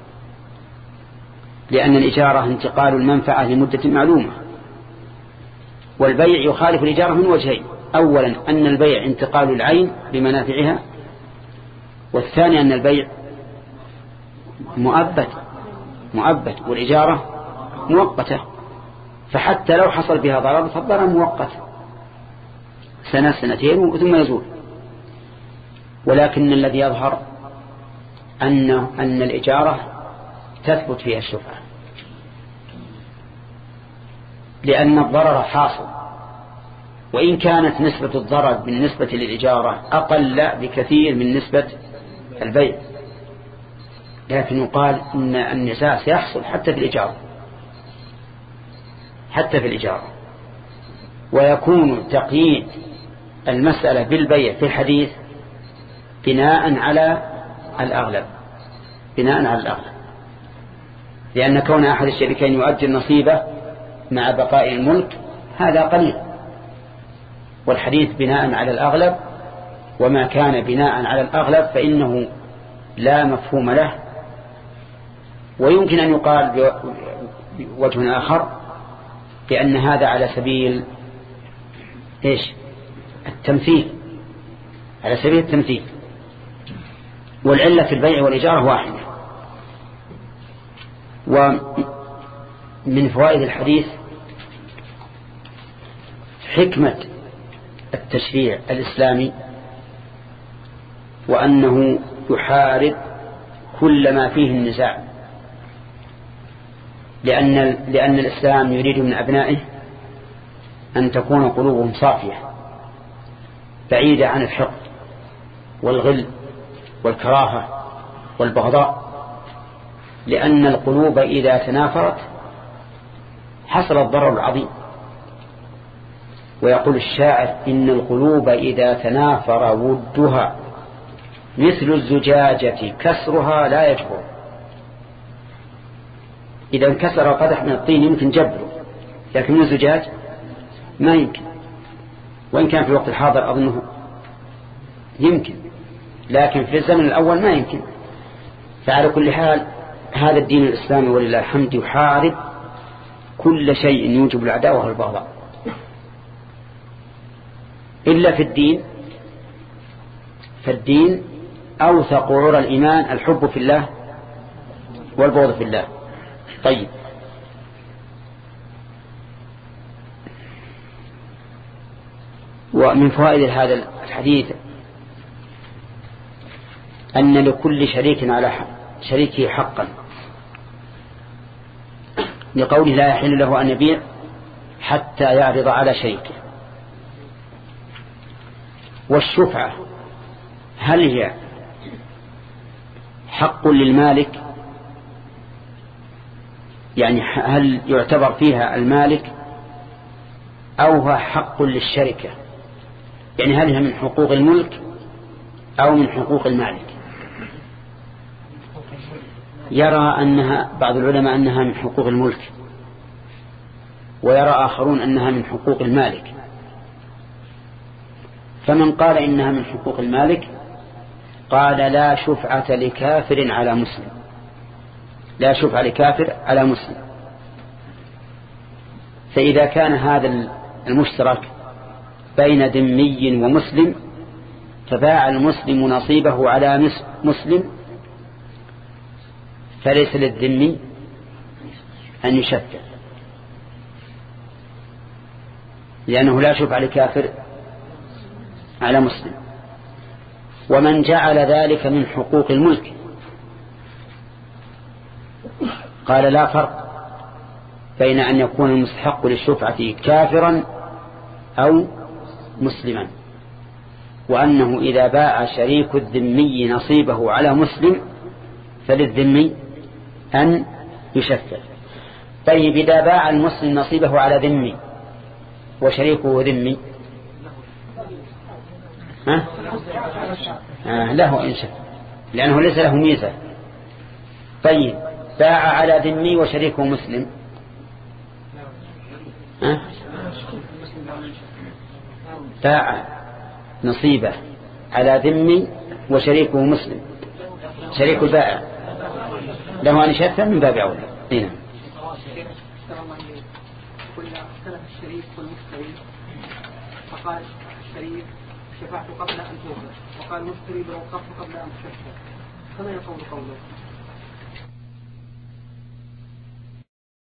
لأن الإجارة انتقال المنفعة لمدة معلومة، والبيع يخالف الإجارة من وجهين: أولا أن البيع انتقال العين بمنافعها، والثاني أن البيع مؤبد مؤبد والإجارة مؤقتة، فحتى لو حصل بها ضرر فالضرر مؤقت سنة سنتين ثم يزول. ولكن الذي يظهر أن أن الإجارة تثبت فيها الشفعة، لأن الضرر حاصل، وإن كانت نسبة الضرر بالنسبة للإجارة أقل بكثير من نسبة البيع، لكن يقال أن النزاع سيحصل حتى في الإجارة حتى في الإجارة ويكون تقييد المسألة بالبيع في الحديث بناء على الأغلب بناء على الأغلب لأن كون أحد الشريكين يؤجر نصيبه مع بقاء الملك هذا قليل، والحديث بناء على الأغلب، وما كان بناء على الأغلب فإنه لا مفهوم له. ويمكن أن يقال بوجه آخر بأن هذا على سبيل إيش؟ التمثيل، على سبيل التمثيل، والعلة في البيع والإجارة واحدة. ومن فوائد الحديث حكمة التشريع الإسلامي، وأنه يحارب كل ما فيه النزاع، لأن, لأن الإسلام يريد من أبنائه أن تكون قلوبهم صافية بعيدة عن الحقد والغل والكراهة والبغضاء، لأن القلوب إذا تنافرت حصل الضرر العظيم. ويقول الشاعر: إن القلوب إذا تنافر ودها مثل الزجاجة كسرها لا يجبر. إذا انكسر قدح من الطين يمكن جبره، لكن من الزجاج ما يمكن، وإن كان في الوقت الحاضر أظنه يمكن، لكن في الزمن الأول ما يمكن. فعلى كل حال هذا الدين الإسلامي ولله الحمد يحارب كل شيء يوجب العداوة والبغضاء، إلا في الدين. فالدين أوثق عرى الإيمان الحب في الله والبغض في الله. طيب، ومن فوائد هذا الحديث أن لكل شريك على شريكه حقا، لقوله: لا يحل له أن يبيع حتى يعرض على شريكه. والشفعة هل هي حق للمالك؟ يعني هل يعتبر فيها المالك أو هو حق للشركة؟ يعني هل هي من حقوق الملك أو من حقوق المالك؟ يرى أنها بعض العلماء أنها من حقوق الملك، ويرى آخرون أنها من حقوق المالك. فمن قال إنها من حقوق المالك قال: لا شفعة لكافر على مسلم، لا شفعة لكافر على مسلم. فإذا كان هذا المشترك بين ذمي ومسلم فباع المسلم نصيبه على مسلم، فليس للذمي أن يشفع، لأنه لا شفعة لكافر على مسلم. ومن جعل ذلك من حقوق الملك قال: لا فرق بين أن يكون المستحق للشفعة كافرا أو مسلما، وأنه إذا باع شريك الذمي نصيبه على مسلم فللذمي أن يشفع. طيب إذا باع المسلم نصيبه على ذمي وشريكه ذمي ها؟ آه له إن شفع لأنه ليس له ميزة. طيب باع على ذمي وشريكه مسلم ها؟ باع نصيبه على ذمي وشريكه مسلم، شريك البائع له أن يشفع من باب أولى. هنا كل اختلف الشريك والمشتري فقال الشريك شفعت قبل أن توقف وقال المشتري لو وقفت قبل أن تشفع، فما يقول قوله؟